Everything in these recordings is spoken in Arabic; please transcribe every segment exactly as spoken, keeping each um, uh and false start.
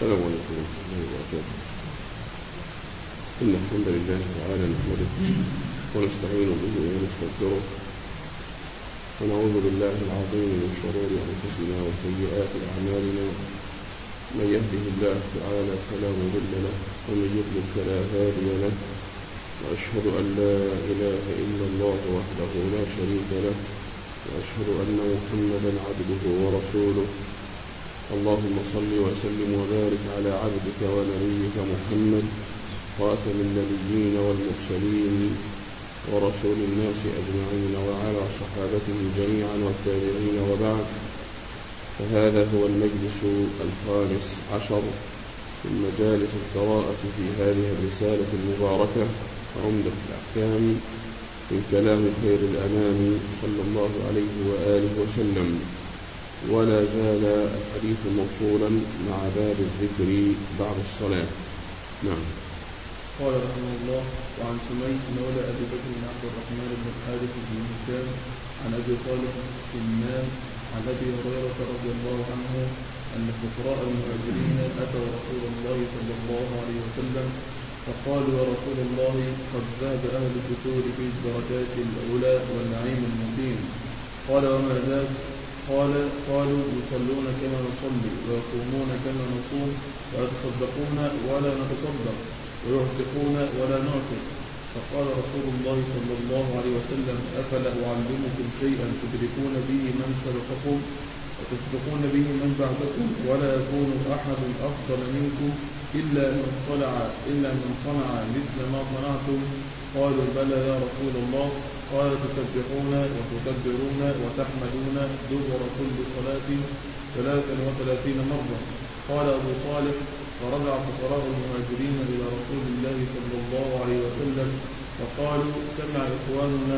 السلام عليكم ورحمة الله وبركاته. إن الحمد لله تعالى نحمده ونستعين به ونستغفره ونعوذ بالله العظيم من شرور أنفسنا وسيئات أعمالنا. من يهده الله تعالى فلا مضل له ومن يضلل فلا هادي له، وأشهد أن لا إله إلا الله وحده لا شريك له، وأشهد أن محمدا عبده ورسوله. اللهم صل وسلم وبارك على عبدك ونبيك محمد خاتم النبيين والمرسلين ورسول الناس أجمعين، وعلى صحابته جميعا والتابعين، وبعد. فهذا هو المجلس الخامس عشر من مجالس القراءة في هذه الرسالة المباركة عمدة الأحكام من كلام خير الأنام صلى الله عليه وآله وسلم، ولا زال الحديث موصولا مع باب الذكر بعد الصلاة. نعم. قال رحمه الله: وعن سمي مولى أبي بكر بن عبد الرحمن بن الحارث بن هشام عن أبي صالح السمان عن أبي هريرة رضي الله عنه أن فقراء المهاجرين أتوا رسول الله صلى الله عليه وسلم فقالوا: يا رسول الله، قد ذهب أهل الفتور في الدرجات العلى والنعيم المقيم. قال: وما ذاك؟ قال قالوا: يصلون كما نصلي، ويصومون كما نصوم، ويتصدقون ولا نتصدق، ويعتقون ولا نعتق. فقال رسول الله صلى الله عليه وسلم: أفلا أعلمكم شيئا تدركون به من سبقكم وتسبقون به من بعدكم، ولا يكون أحد أفضل منكم إلا من صنع إلا من صنع مثل ما صنعتم. قالوا: بلى يا رسول الله. قال: تسبحون وتكبرون وتحمدون دبر كل صلاة ثلاثا وثلاثين مرة. قال أبو صالح: فرجع فقراء المهاجرين إلى رسول الله صلى الله عليه وسلم فقالوا: سمع إخواننا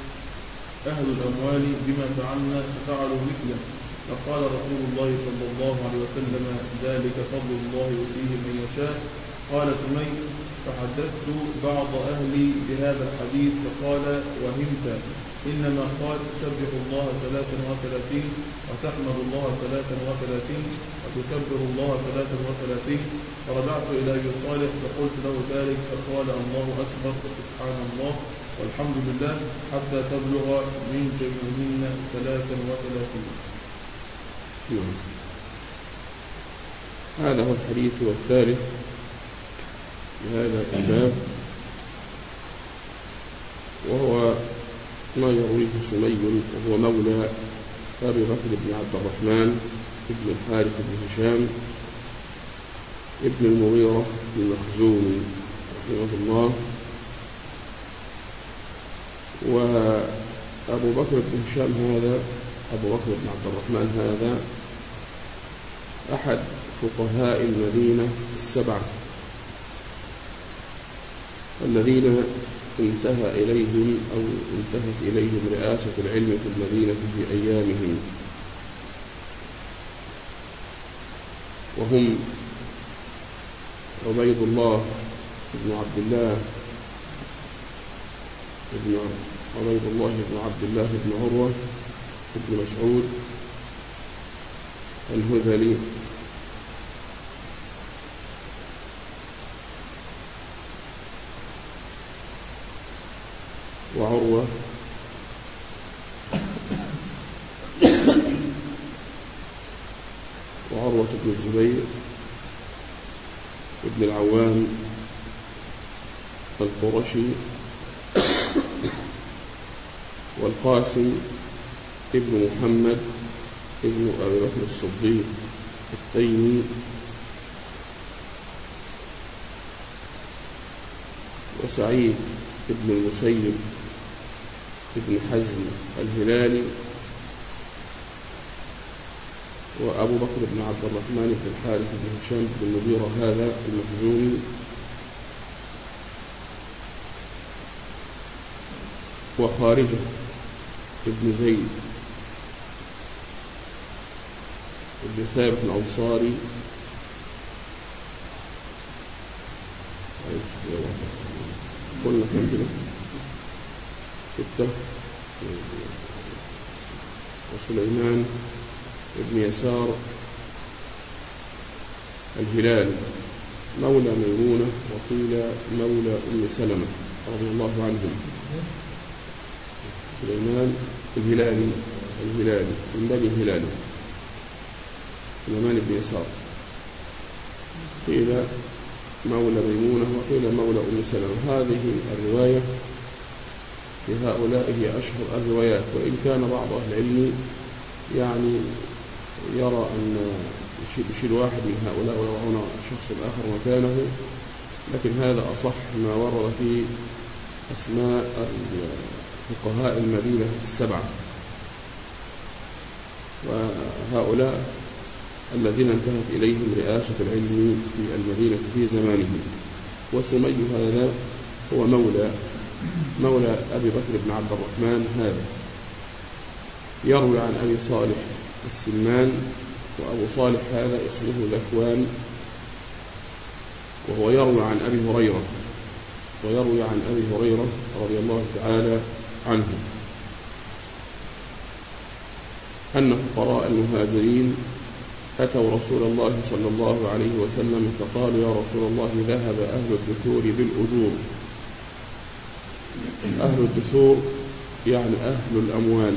أهل الأموال بما فعلنا ففعلوا مثله. فقال رسول الله صلى الله عليه وسلم: ذلك فضل الله يؤتيه من يشاء. قال سمي: فحدثت بعض أهلي بهذا الحديث فقال: وهمت، إنما قال: تسبح الله ثلاثا وثلاثين، وتحمد الله ثلاثا وثلاثين، وتكبر الله ثلاثا وثلاثين. فرجعت إلى أبي صالح فقلت له ذلك فقال: الله أكبر سبحان الله والحمد لله حتى تبلغ من جميعهن ثلاثا وثلاثين. هذا هو الحديث والثالث بهذا الباب، وهو ما يرويه سمي وهو مولى أبي بكر بن عبد الرحمن ابن الحارث بن هشام ابن المغيرة المخزومي رحمه الله. وأبو بكر بن هشام هذا أبو بكر بن عبد الرحمن هذا أحد فقهاء المدينة السبعة الذين انتهى إليهم أو انتهت إليهم رئاسة العلم في المدينة في أيامهم، وهم عبيد الله بن عبد الله بن عبيد الله بن عبد الله بن عروة بن مسعود الهذلي، وعروة وعروة بن الزبير ابن العوام القرشي، والقاسم ابن محمد ابن أبي بكر الصديق التيمي، وسعيد ابن المسيب ابن حزم الهلالي، وأبو بكر بن عبد الرحمن بن الحارث بن هشام بن المغيرة هذا المخزومي، وخارجة ابن زيد ابن ثابت الأنصاري، قلنا كم كده ستة، وسليمان ابن يسار الهلال مولى ميمونة، وقيل مولى أم سلمة رضي الله عنهم. سليمان الهلالي الهلالي من بني الهلال سليمان بن يسار، قيل مولى ميمونة وقيل مولى أم سلمة. هذه الرواية في هؤلاء هي أشهر الروايات، وإن كان بعض أهل العلم يعني يرى أن يشيل واحد من هؤلاء ويضعون شخص آخر مكانه، لكن هذا أصح ما ورد في أسماء فقهاء المدينة السبعة. وهؤلاء الذين انتهت إليهم رئاسة العلم في المدينة في زمانهم. وسمي هذا هو مولى مولى أبي بكر بن عبد الرحمن. هذا يروي عن أبي صالح السمان، وأبو صالح هذا اسمه ذكوان، وهو يروي عن أبي هريرة ويروي عن أبي هريرة رضي الله تعالى عنه أن فقراء المهاجرين أتوا رسول الله صلى الله عليه وسلم فقالوا: يا رسول الله، ذهب أهل الدثور بالأجور. أهل الدثور يعني أهل الأموال،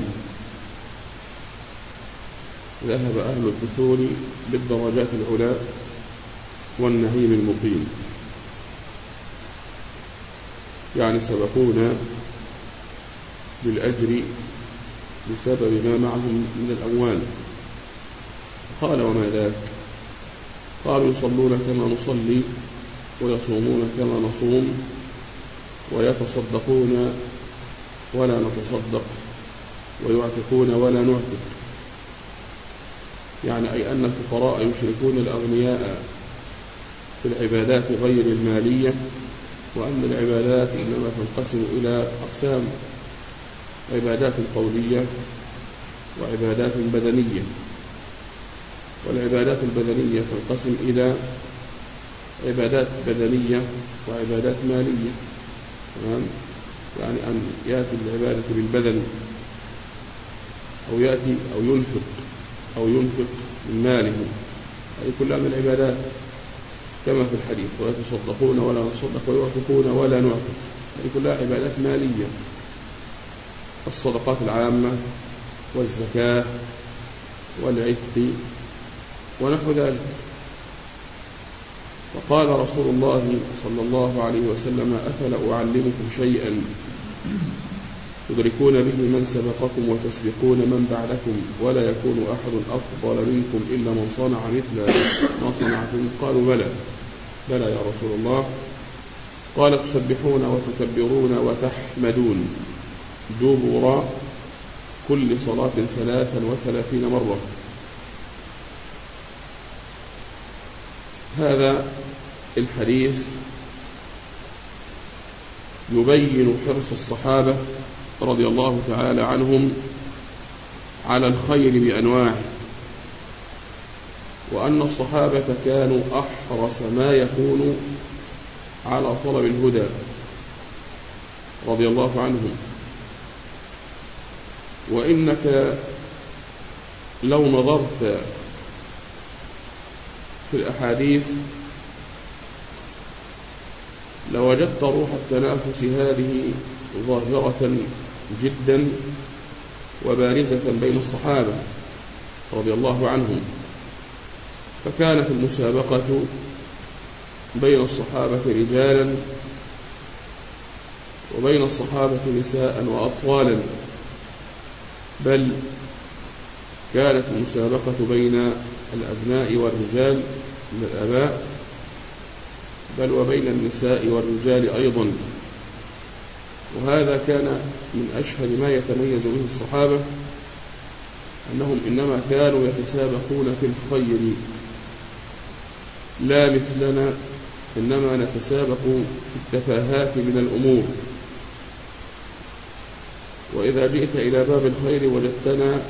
ذهب أهل الدثور بالدرجات العلى والنعيم المقيم، يعني سبقونا بالأجر بسبب ما معهم من الأموال. قال: وما ذاك؟ قالوا: يصلون كما نصلي، ويصومون كما نصوم، ويتصدقون ولا نتصدق، ويعتقون ولا نعتق. يعني أي أن الفقراء يشركون الأغنياء في العبادات غير المالية، وأن العبادات إنما تنقسم إلى أقسام: عبادات قولية وعبادات بدنية. والعبادات البدنية تنقسم إلى عبادات بدنية وعبادات مالية. تمام؟ يعني أن يأتي العبادة بالبدن، أو يأتي أو ينفق أو ينفق من ماله، هذه كلها من العبادات كما في الحديث: ويتصدقون ولا نتصدق، ويعتقون ولا نعتق. هذه كلها عبادات مالية: الصدقات العامة والزكاة والعتق ونحو ذلك. وقال رسول الله صلى الله عليه وسلم: أفلا أعلمكم شيئا تدركون به من سبقكم وتسبقون من بعدكم، ولا يكون أحد أفضل منكم إلا من صنع مثل ما صنعتم؟ قالوا: بلى بلى يا رسول الله. قال: تسبحون وتكبرون وتحمدون دبر كل صلاة ثلاثا وثلاثين مرة. هذا الحديث يبين حرص الصحابة رضي الله تعالى عنهم على الخير بأنواعه، وأن الصحابة كانوا أحرص ما يكون على طلب الهدى رضي الله عنهم. وإنك لو نظرت في الأحاديث لوجدت روح التنافس هذه ظاهرة جدا وبارزة بين الصحابة رضي الله عنهم. فكانت المسابقة بين الصحابة رجالا، وبين الصحابة نساء وأطفالا، بل كانت المسابقة بين الأبناء والرجال من الآباء، بل وبين النساء والرجال أيضا. وهذا كان من أشهر ما يتميز به الصحابة، أنهم إنما كانوا يتسابقون في الخير، لا مثلنا إنما نتسابق في التفاهات من الأمور. وإذا جئت إلى باب الخير وجدتنا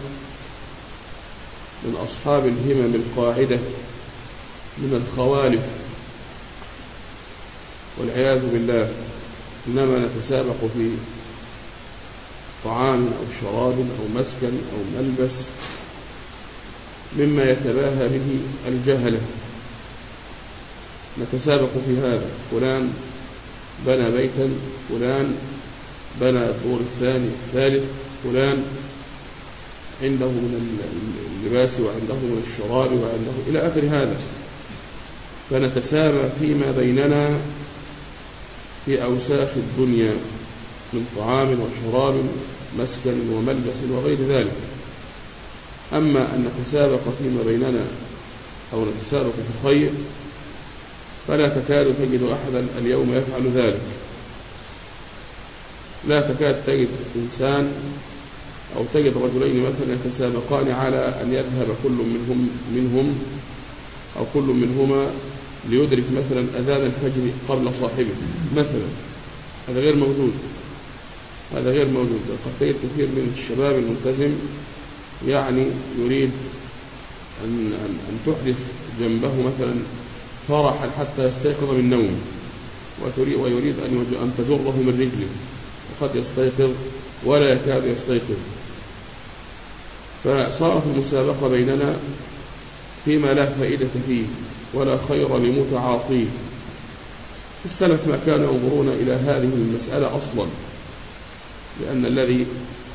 من أصحاب الهمم القاعدة من الخوالف والعياذ بالله، إنما نتسابق في طعام أو شراب أو مسكن أو ملبس مما يتباهى به الجهلة. نتسابق في هذا، فلان بنى بيتا، فلان بنى الدور الثاني الثالث، فلان عنده من اللباس وعنده من الشراب وعنده إلى آخر هذا، فنتسامى فيما بيننا في أوساخ الدنيا من طعام وشراب مسكن وملبس وغير ذلك. أما أن نتسابق فيما بيننا أو نتسابق في الخير فلا تكاد تجد أحدا اليوم يفعل ذلك، لا تكاد تجد إنسان أو تجد رجلين مثلا يتسابقان على أن يذهب كل منهم منهم أو كل منهما ليدرك مثلا أذان الفجر قبل صاحبه مثلا. هذا غير موجود، هذا غير موجود. قد تجد كثير من الشباب الملتزم يعني يريد أن, أن, أن تحدث جنبه مثلا فرحا حتى يستيقظ من نومه، ويريد أن تجره من رجله، وقد يستيقظ ولا يكاد يستيقظ. فصارت المسابقة بيننا فيما لا فائدة فيه ولا خير لمتعاطيه. السلف ما كانوا ينظرون إلى هذه المسألة أصلا، لأن الذي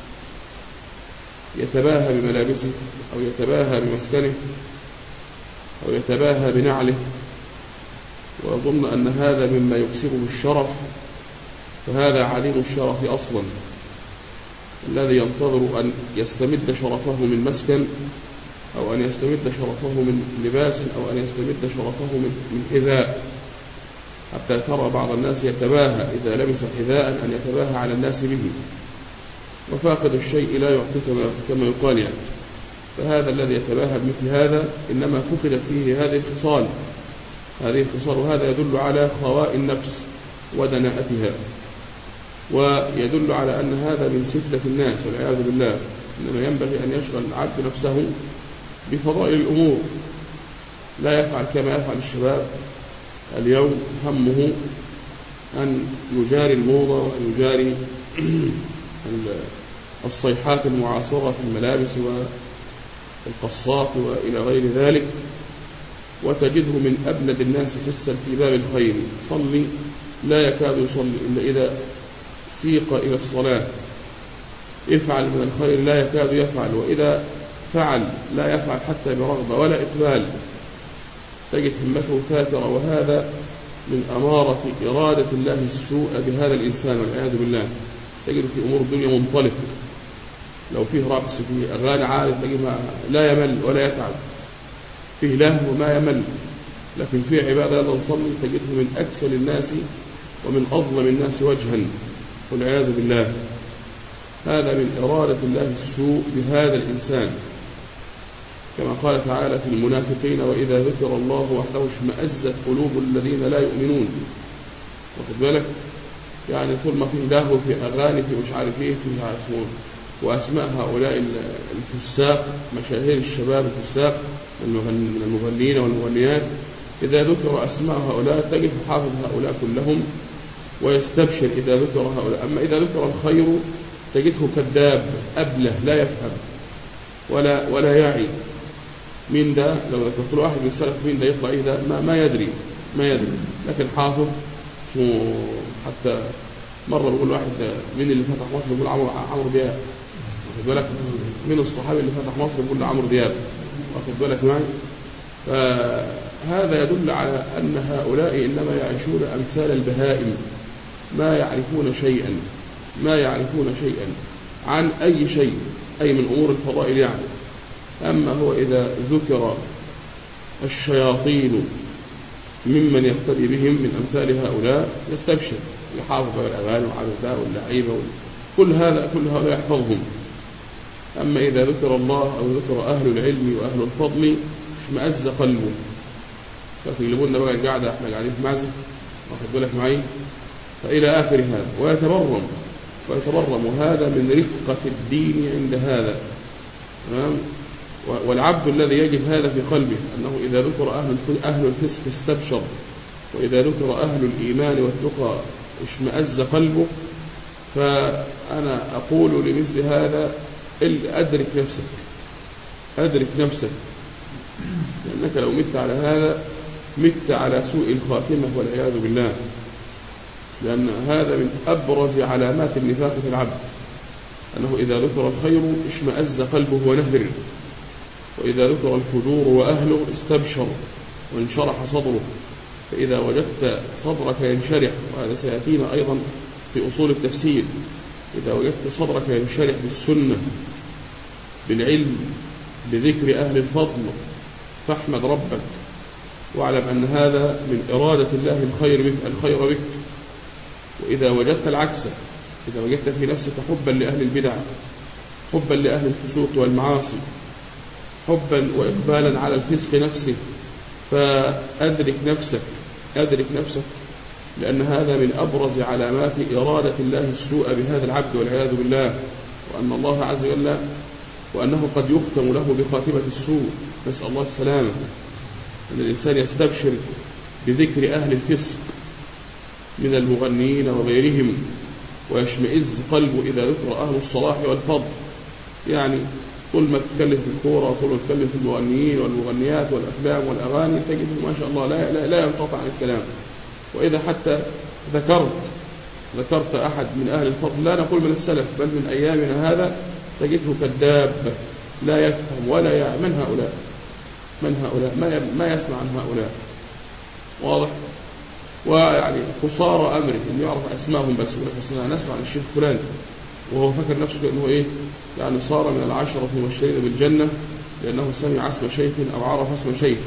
يتباهى بملابسه أو يتباهى بمسكنه أو يتباهى بنعله ويظن أن هذا مما يكسبه الشرف فهذا عليم الشرف أصلا. الذي ينتظر أن يستمد شرفه من مسكن أو أن يستمد شرفه من لباس أو أن يستمد شرفه من حذاء، حتى ترى بعض الناس يتباهى إذا لبس حذاء أن يتباهى على الناس به، وفاقد الشيء لا يعطيك كما يقال يعني. فهذا الذي يتباهى بمثل هذا إنما فقدت فيه هذه الخصال هذه الخصال وهذا يدل على خواء النفس ودناءتها، ويدل على أن هذا من سفلة الناس والعياذ بالله. إنما ينبغي أن يشغل العبد نفسه بفضائل الأمور، لا يفعل كما يفعل الشباب اليوم، همه أن يجاري الموضة وأن يجاري الصيحات المعاصرة في الملابس والقصات وإلى غير ذلك، وتجده من أبلد الناس حسا في باب الخير. صلي لا يكاد يصلي إلا إذا سيق إلى الصلاة، افعل من الخير لا يكاد يفعل، وإذا فعل لا يفعل حتى برغبة ولا إقبال، تجد همته فاترة. وهذا من أمارة إرادة الله السوء بهذا الإنسان والعياذ بالله. تجد في أمور الدنيا منطلق، لو فيه رقص فيه أغاني عالي تجد لا يمل ولا يتعب، فيه لهو ما يمل، لكن فيه عبادة لا نصلي تجده من أكسل الناس ومن أظلم الناس وجها والعياذ بالله. هذا من إرادة الله السوء بهذا الإنسان، كما قال تعالى في المنافقين: وإذا ذكر الله وحده اشمأزت قلوب الذين لا يؤمنون. واخد بالك؟ يعني طول ما فيه لهو في أغاني في مش عارف ايه في اسمه وأسماء هؤلاء الفساق مشاهير الشباب الفساق من المغنيين والمغنيات، إذا ذكر أسماء هؤلاء تجد حافظ هؤلاء كلهم ويستبشر إذا ذكر هؤلاء. أما إذا ذكر الخير تجده كذاب أبله لا يفهم ولا ولا يعي. مين ده؟ لو ذكرت له واحد من السلف مين ده يطلع إيه ده؟ ما, ما يدري ما يدري لكن حافظ. حتى مرة بقول واحد مين اللي فتح مصر؟ بقول عمرو عمرو دياب. واخد بالك؟ من الصحابي اللي فتح مصر؟ بقول عمرو دياب. واخد بالك معي؟ فهذا يدل على أن هؤلاء إنما يعيشون أمثال البهائم، ما يعرفون شيئا ما يعرفون شيئا عن أي شيء، أي من أمور الفضائل يعني. أما هو إذا ذكر الشياطين ممن يقتدي بهم من أمثال هؤلاء يستبشر، يحافظ على الأغاني وعلى واللعيبة كل هذا كل هؤلاء يحفظهم. أما إذا ذكر الله أو ذكر أهل العلم وأهل الفضل اشمأز قلبه، فيقلبون بقى القعدة احنا قاعدين في معزف، واخد بالك معي، فإلى آخر هذا، ويتبرم ويتبرم وهذا من رقة الدين عند هذا. تمام؟ والعبد الذي يجد هذا في قلبه أنه إذا ذكر أهل أهل الفسق استبشر، وإذا ذكر أهل الإيمان والتقى اشمأز قلبه، فأنا أقول لمثل هذا أدرك نفسك أدرك نفسك لأنك لو مت على هذا مت على سوء الخاتمة والعياذ بالله، لأن هذا من أبرز علامات النفاق في العبد، أنه إذا ذكر الخير اشمأز قلبه ونهر، وإذا ذكر الفجور وأهله استبشر وانشرح صدره. فإذا وجدت صدرك ينشرح، وهذا سيأتينا أيضا في أصول التفسير، إذا وجدت صدرك ينشرح بالسنة بالعلم بذكر أهل الفضل فاحمد ربك، واعلم أن هذا من إرادة الله الخير بك الخير بك. وإذا وجدت العكس، إذا وجدت في نفسك حبا لأهل البدع، حبا لأهل الفسوق والمعاصي، حبا وإقبالا على الفسق نفسه، فأدرك نفسك أدرك نفسك لأن هذا من أبرز علامات إرادة الله السوء بهذا العبد والعياذ بالله، وأن الله عز وجل وأنه قد يختم له بخاتمة السوء، نسأل الله السلامة. أن الإنسان يستبشر بذكر أهل الفسق من المغنيين وغيرهم، ويشمئز قلبه إذا ذكر أهل الصلاح والفضل. يعني طول ما تتكلم في الكورة، طول ما تتكلم في المغنيين والمغنيات والأفلام والأغاني، تجد ما شاء الله لا, لا, لا ينقطع عن الكلام. وإذا حتى ذكرت ذكرت أحد من أهل الفضل، لا نقول من السلف بل من أيامنا هذا، تجده كذاب لا يفهم ولا يعلم من هؤلاء من هؤلاء ما ما يسمع عن هؤلاء، واضح. ويعني قصارى أمره إنه يعرف أسمائهم بس، ولكن نسمع عن الشيخ فلان وهو فكر نفسه أنه إيه، يعني صار من العشرة المبشرين بالجنة لأنه سمع اسم شيخ أو عرف اسم شيخ.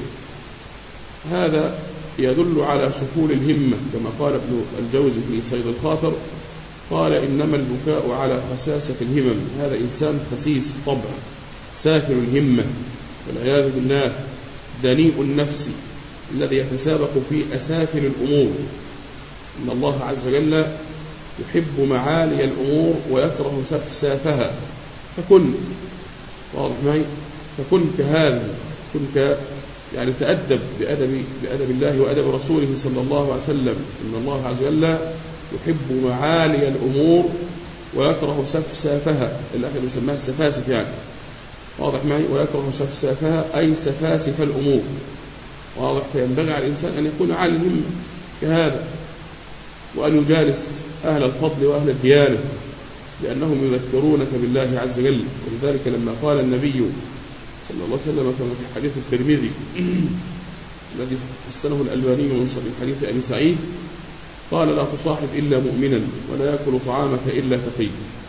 هذا يدل على سفول الهمة، كما قال ابن الجوزي في صيد الخاطر، قال إنما البكاء على خساسة الهمم. هذا إنسان خسيس طبع، سافل الهمة والعياذ بالله، دنيء النفس الذي يتسابق في أسافل الأمور. إن الله عز وجل يحب معالي الأمور ويكره سفسافها، فكن واضح معي، فكن كهذا، كن ك يعني تأدب بأدب بأدب الله وأدب رسوله صلى الله عليه وسلم. إن الله عز وجل يحب معالي الأمور ويكره سفسافها، الأخير يسمىها السفاسف يعني، واضح معي، ويكره سفسافها أي سفاسف الأمور، واضح. فينبغي على الإنسان أن يكون عالي الهمة كهذا، وأن يجالس أهل الفضل وأهل الديانة، لأنهم يذكرونك بالله عز وجل. ولذلك لما قال النبي صلى الله عليه وسلم كما في حديث الترمذي الذي حسنه الألباني من حديث أبي سعيد، قال لا تصاحب إلا مؤمنا ولا يأكل طعامك إلا تقي.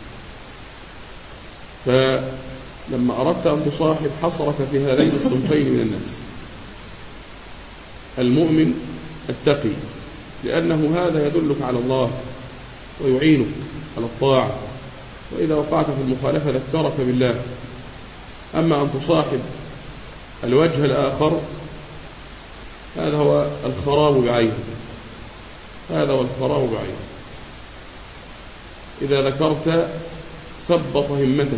فلما أردت أن تصاحب حصرك في هذين الصنفين من الناس، المؤمن التقي، لأنه هذا يدلك على الله ويعينك على الطاعة، وإذا وقعت في المخالفة ذكرك بالله. أما أن تصاحب الوجه الآخر، هذا هو الخراب بعينه، هذا هو الخراب بعينه. إذا ذكرت ثبط همتك،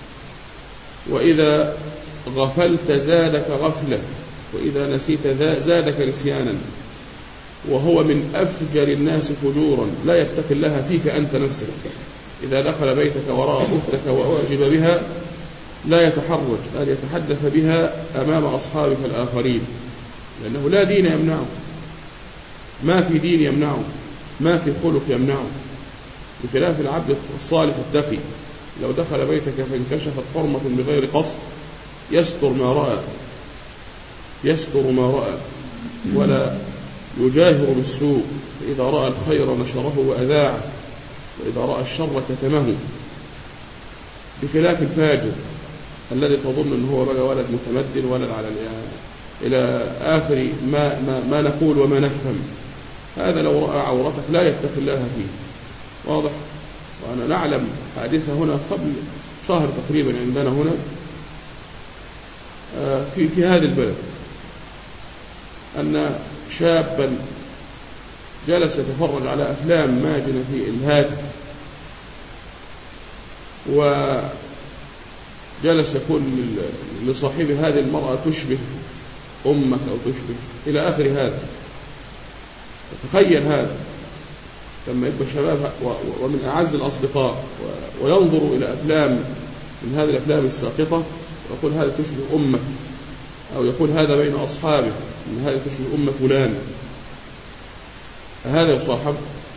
وإذا غفلت زادك غفلة، وإذا نسيت زادك نسيانا. وهو من أفجر الناس فجورا، لا يتقي الله فيك أنت نفسك. إذا دخل بيتك ورأى أختك وأعجب بها لا يتحرج أن يتحدث بها أمام أصحابك الآخرين، لأنه لا دين يمنعه، ما في دين يمنعه، ما في خلق يمنعه، بخلاف العبد الصالح التقي. لو دخل بيتك فانكشفت حرمة بغير قصد يستر ما رأى يستر ما رأى ولا يجاهر بالسوء. فإذا رأى الخير نشره وأذاعه، وإذا رأى الشر كتمه، بخلاف الفاجر الذي تظن أنه هو بقى ولد متمدن، ولد على إلى آخر ما, ما, ما نقول وما نفهم. هذا لو رأى عورتك لا يتقي الله فيه، واضح. وأنا نعلم حادثة هنا قبل شهر تقريبا عندنا هنا في, في هذا البلد، أن شابا جلس يتفرج على أفلام ماجنة في الهاتف، وجلس يقول لصاحب هذه المرأة تشبه أمك أو تشبه إلى آخر هذا. تخيل هذا لما يبقى شباب ومن أعز الأصدقاء وينظر إلى أفلام من هذه الأفلام الساقطة ويقول هذا تشبه أمك أو يقول هذا بين أصحابه إن هذا تشبه أمة فلان، هذا يصاحب؟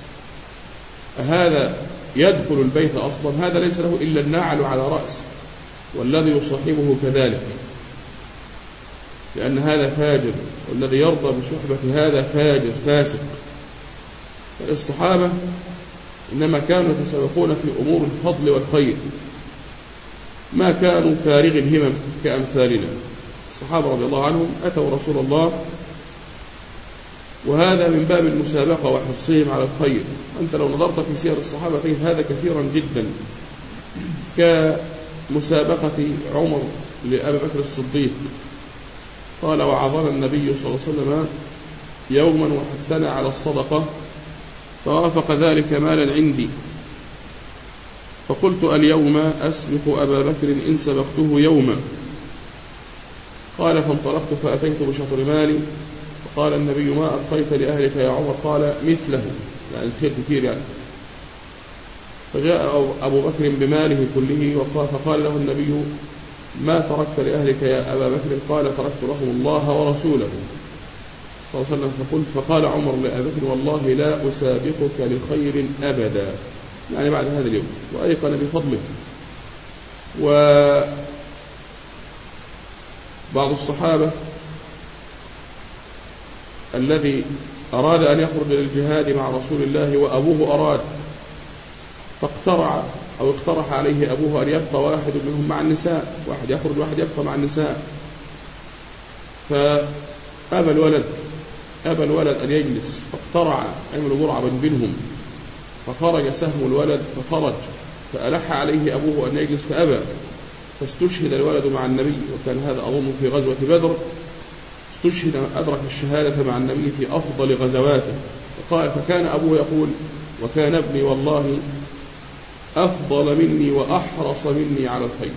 هذا يدخل البيت أصلا؟ هذا ليس له إلا النعل على رأسه، والذي يصاحبه كذلك، لأن هذا فاجر، والذي يرضى بصحبة هذا فاجر فاسق. الصحابة إنما كانوا يتسابقون في أمور الفضل والخير، ما كانوا فارغ الهمم كأمثالنا. الصحابة رضي الله عنهم أتوا رسول الله، وهذا من باب المسابقة وحرصهم على الخير. أنت لو نظرت في سير الصحابة تجد هذا كثيرا جدا، كمسابقة عمر لأبي بكر الصديق، قال وعظنا النبي صلى الله عليه وسلم يوما وحثنا على الصدقة، فوافق ذلك مالا عندي، فقلت اليوم أسبق أبا بكر إن سبقته يوما. قال فانطلقت فأتيت بشطر مالي، فقال النبي ما أبقيت لأهلك يا عمر؟ قال مثله، يعني الخير كثير يعني. فجاء أبو بكر بماله كله، فقال له النبي ما تركت لأهلك يا أبا بكر؟ قال تركت لهم الله ورسوله صلى الله عليه وسلم. فقلت فقال عمر لأبي بكر والله لا أسابقك لخير أبدا، يعني بعد هذا اليوم، وأيقن بفضله. وبعض الصحابة الذي أراد أن يخرج للجهاد مع رسول الله وأبوه أراد، فاقترع أو اقترح عليه أبوه أن يبقى واحد منهم مع النساء، واحد يخرج واحد يبقى مع النساء، فأبى الولد أبى الولد أن يجلس، فاقترع عمل مرعبا بينهم، فخرج سهم الولد فخرج، فألح عليه أبوه أن يجلس فأبى، فاستشهد الولد مع النبي، وكان هذا أظن في غزوة بدر، استشهد أدرك الشهادة مع النبي في أفضل غزواته. فقال فكان أبوه يقول وكان ابني والله أفضل مني وأحرص مني على الخير.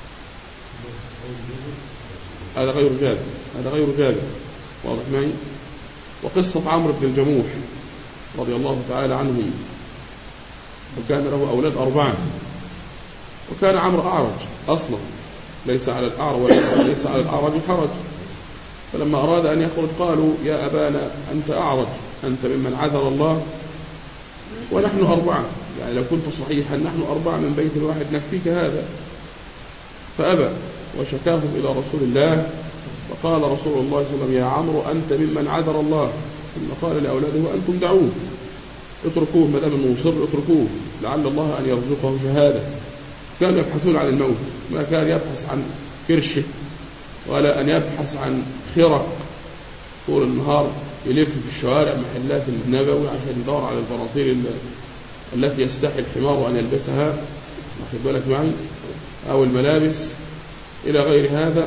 هذا غير جابر، هذا غير جابر، واضح معي؟ وقصة عمرو بن الجموح رضي الله تعالى عنهم، وكان له أولاد أربعة، وكان عمرو أعرج أصلا، ليس على الأعرج ليس على الأعرج حرج، فلما أراد أن يخرج قالوا يا أبانا أنت أعرج، أنت ممن عذر الله ونحن أربعة، يعني لو كنت صحيحا نحن أربعة من بيت واحد نكفيك هذا. فأبى وشكاهم إلى رسول الله، فقال رسول الله صلى الله عليه وسلم يا عمرو أنت ممن عذر الله، ثم قال لأولاده أنتم دعوه، اتركوه ما دام انه مصر، اتركوه لعل الله أن يرزقه شهادة. كانوا يبحثون عن الموت، ما كان يبحث عن كرشه ولا أن يبحث عن خرق طول النهار يلف في الشوارع محلات النبوي عشان يدور على البراطيل التي يستحي الحمار أن يلبسها، واخد بالك معي، أو الملابس إلى غير هذا.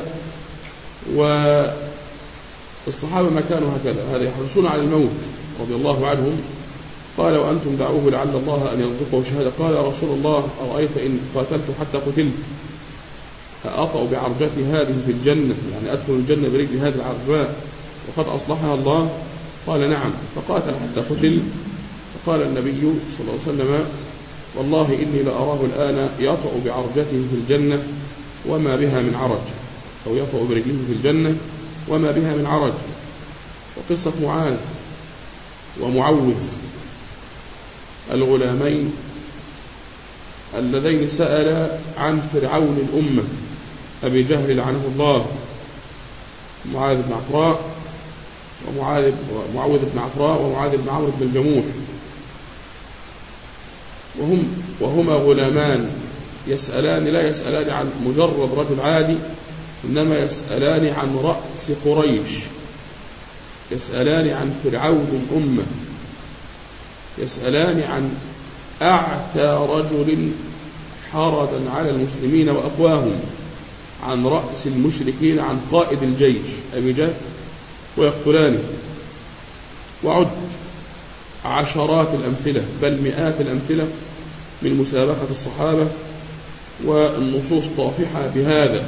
والصحابة ما كانوا هكذا، هذا يحرصون على الموت رضي الله عنهم. قال وأنتم دعوه لعل الله أن يرزقه شهادة. قال يا رسول الله أرأيت إن قاتلت حتى قتلت أطأ بعرجتي هذه في الجنة، يعني أدخل الجنة برجل هذه العرجاء وقد أصلحها الله؟ قال نعم. فقاتل حتى قتل. فقال النبي صلى الله عليه وسلم والله إني لأراه الآن يطأ بعرجته في الجنة وما بها من عرج، أو يطأ برجله في الجنة وما بها من عرج. وقصة معاذ ومعوذ الغلامين اللذين سأل عن فرعون الأمة أبي جهل لعنه الله، معاذ بن عفراء ومعاذ ومعوذ بن عفراء ومعاذ بن عمرو بن الجموح، وهم وهما غلامان يسألان لا يسألان عن مجرد رجل عادي، إنما يسألان عن رأس قريش، يسألان عن فرعون الأمة، يسألان عن أعتى رجل حردا على المسلمين وأقواهم، عن رأس المشركين، عن قائد الجيش أبي جهل، ويقتلانه. وعد عشرات الأمثلة بل مئات الأمثلة من مسابقة الصحابة، والنصوص طافحة بهذا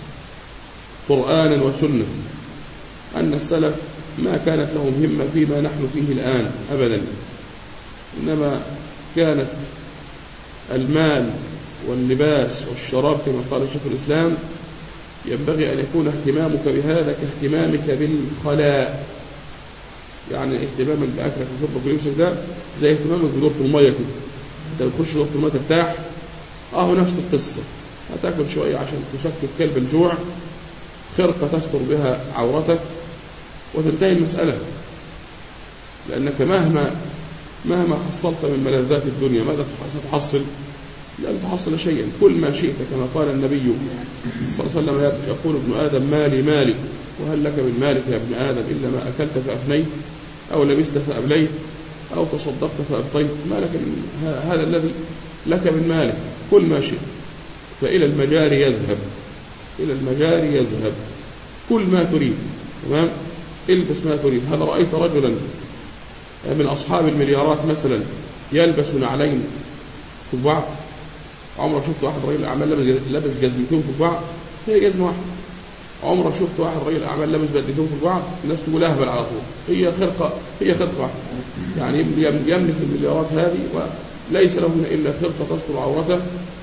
قرآنا وسنة، أن السلف ما كانت لهم همة فيما نحن فيه الآن أبدا، إنما كانت المال واللباس والشراب كما قال شيخ الإسلام ينبغي أن يكون اهتمامك بهذا كاهتمامك بالخلاء، يعني اهتمامك بأكلك وشربك ولبسك ده زي اهتمامك بدورة المية كده. أنت بتخش دورة المية ترتاح، أهو نفس القصة. هتاكل شوية عشان تشكك كلب الجوع، خرقة تستر بها عورتك وتنتهي المسألة. لأنك مهما مهما حصلت من ملذات الدنيا ماذا ستحصل؟ لن تحصل شيئا. كل ما شئت كما قال النبي صلى الله عليه وسلم يقول ابن آدم مالي مالي، وهل لك من مالك يا ابن آدم إلا ما أكلت فأفنيت أو لبست فأبليت أو تصدقت فأبطيت. ما لك من هذا الذي لك من مالك؟ كل ما شئت. فإلى المجاري يذهب، إلى المجاري يذهب كل ما تريد. تمام؟ البس ما تريد. هل رأيت رجلا من أصحاب المليارات مثلا يلبس نعلين في بعض؟ عمرك شفت واحد رجل أعمال لابس جزمتين في بعض؟ هي جزمة واحدة. عمرك شفت واحد رجل أعمال لابس بدلتين في بعض؟ الناس تقول أهبل على طول. هي خرقة هي خرقة واحدة. يعني يملك المليارات هذه وليس له إلا خرقة تستر عورته،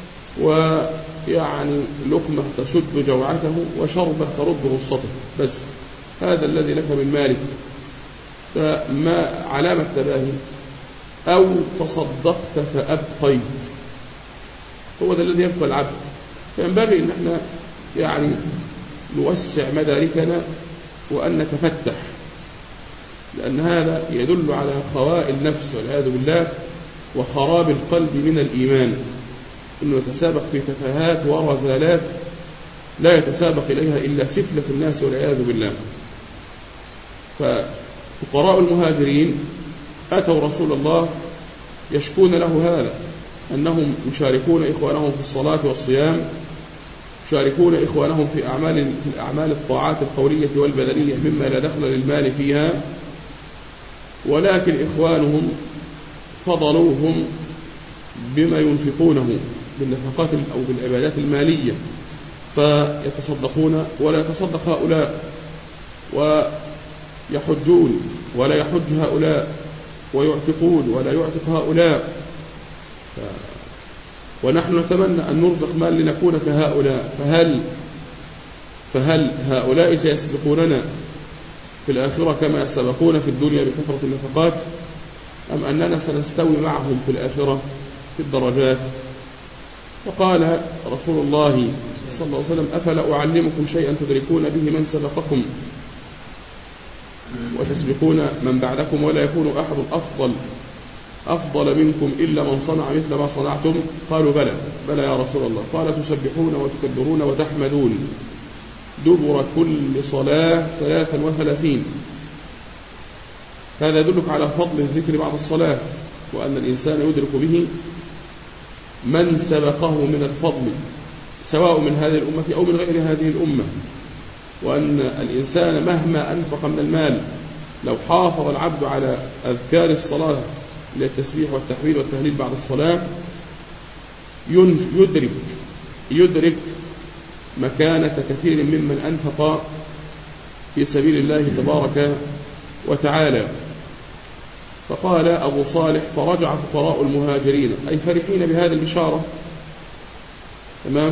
ويعني لقمة تسد جوعته، وشربة ترد غصته، بس هذا الذي لك من مالك. فما علامة تباهي؟ أو تصدقت فأبقيت، هو ده الذي يبقى العبد. فينبغي أن احنا يعني نوسع مداركنا وأن نتفتح، لأن هذا يدل على خواء النفس والعياذ بالله وخراب القلب من الإيمان، إنه يتسابق في تفاهات ورذالات لا يتسابق إليها إلا سفلة الناس والعياذ بالله. ففقراء المهاجرين أتوا رسول الله يشكون له هذا، أنهم يشاركون إخوانهم في الصلاة والصيام، يشاركون إخوانهم في أعمال في الأعمال الطاعات القولية والبدنية مما لا دخل للمال فيها، ولكن إخوانهم فضلوهم بما ينفقونه بالنفقات أو بالعبادات المالية، فيتصدقون ولا يتصدق هؤلاء، ويحجون ولا يحج هؤلاء، ويعتقون ولا يعتق هؤلاء. ف... ونحن نتمنى أن نرزق مال لنكون كهؤلاء. فهل فهل هؤلاء سيسبقوننا في الآخرة كما سبقونا في الدنيا بكثرة النفقات، أم أننا سنستوي معهم في الآخرة في الدرجات؟ وقال رسول الله صلى الله عليه وسلم أفلا أعلمكم شيئا تدركون به من سبقكم وتسبقون من بعدكم، ولا يكون أحد أفضل أفضل منكم إلا من صنع مثل ما صنعتم؟ قالوا بلى بلى يا رسول الله. قال تسبحون وتكبرون وتحمدون دبر كل صلاة ثلاثا وثلاثين. هذا يدلك على فضل الذكر بعد الصلاة، وأن الإنسان يدرك به من سبقه من الفضل سواء من هذه الأمة أو من غير هذه الأمة، وأن الإنسان مهما أنفق من المال لو حافظ العبد على أذكار الصلاة للتسبيح والتحميد والتهليل بعد الصلاة يدرك يدرك مكانة كثير ممن أنفق في سبيل الله تبارك وتعالى. فقال أبو صالح فرجع فقراء المهاجرين أي فرحين بهذه البشارة. تمام.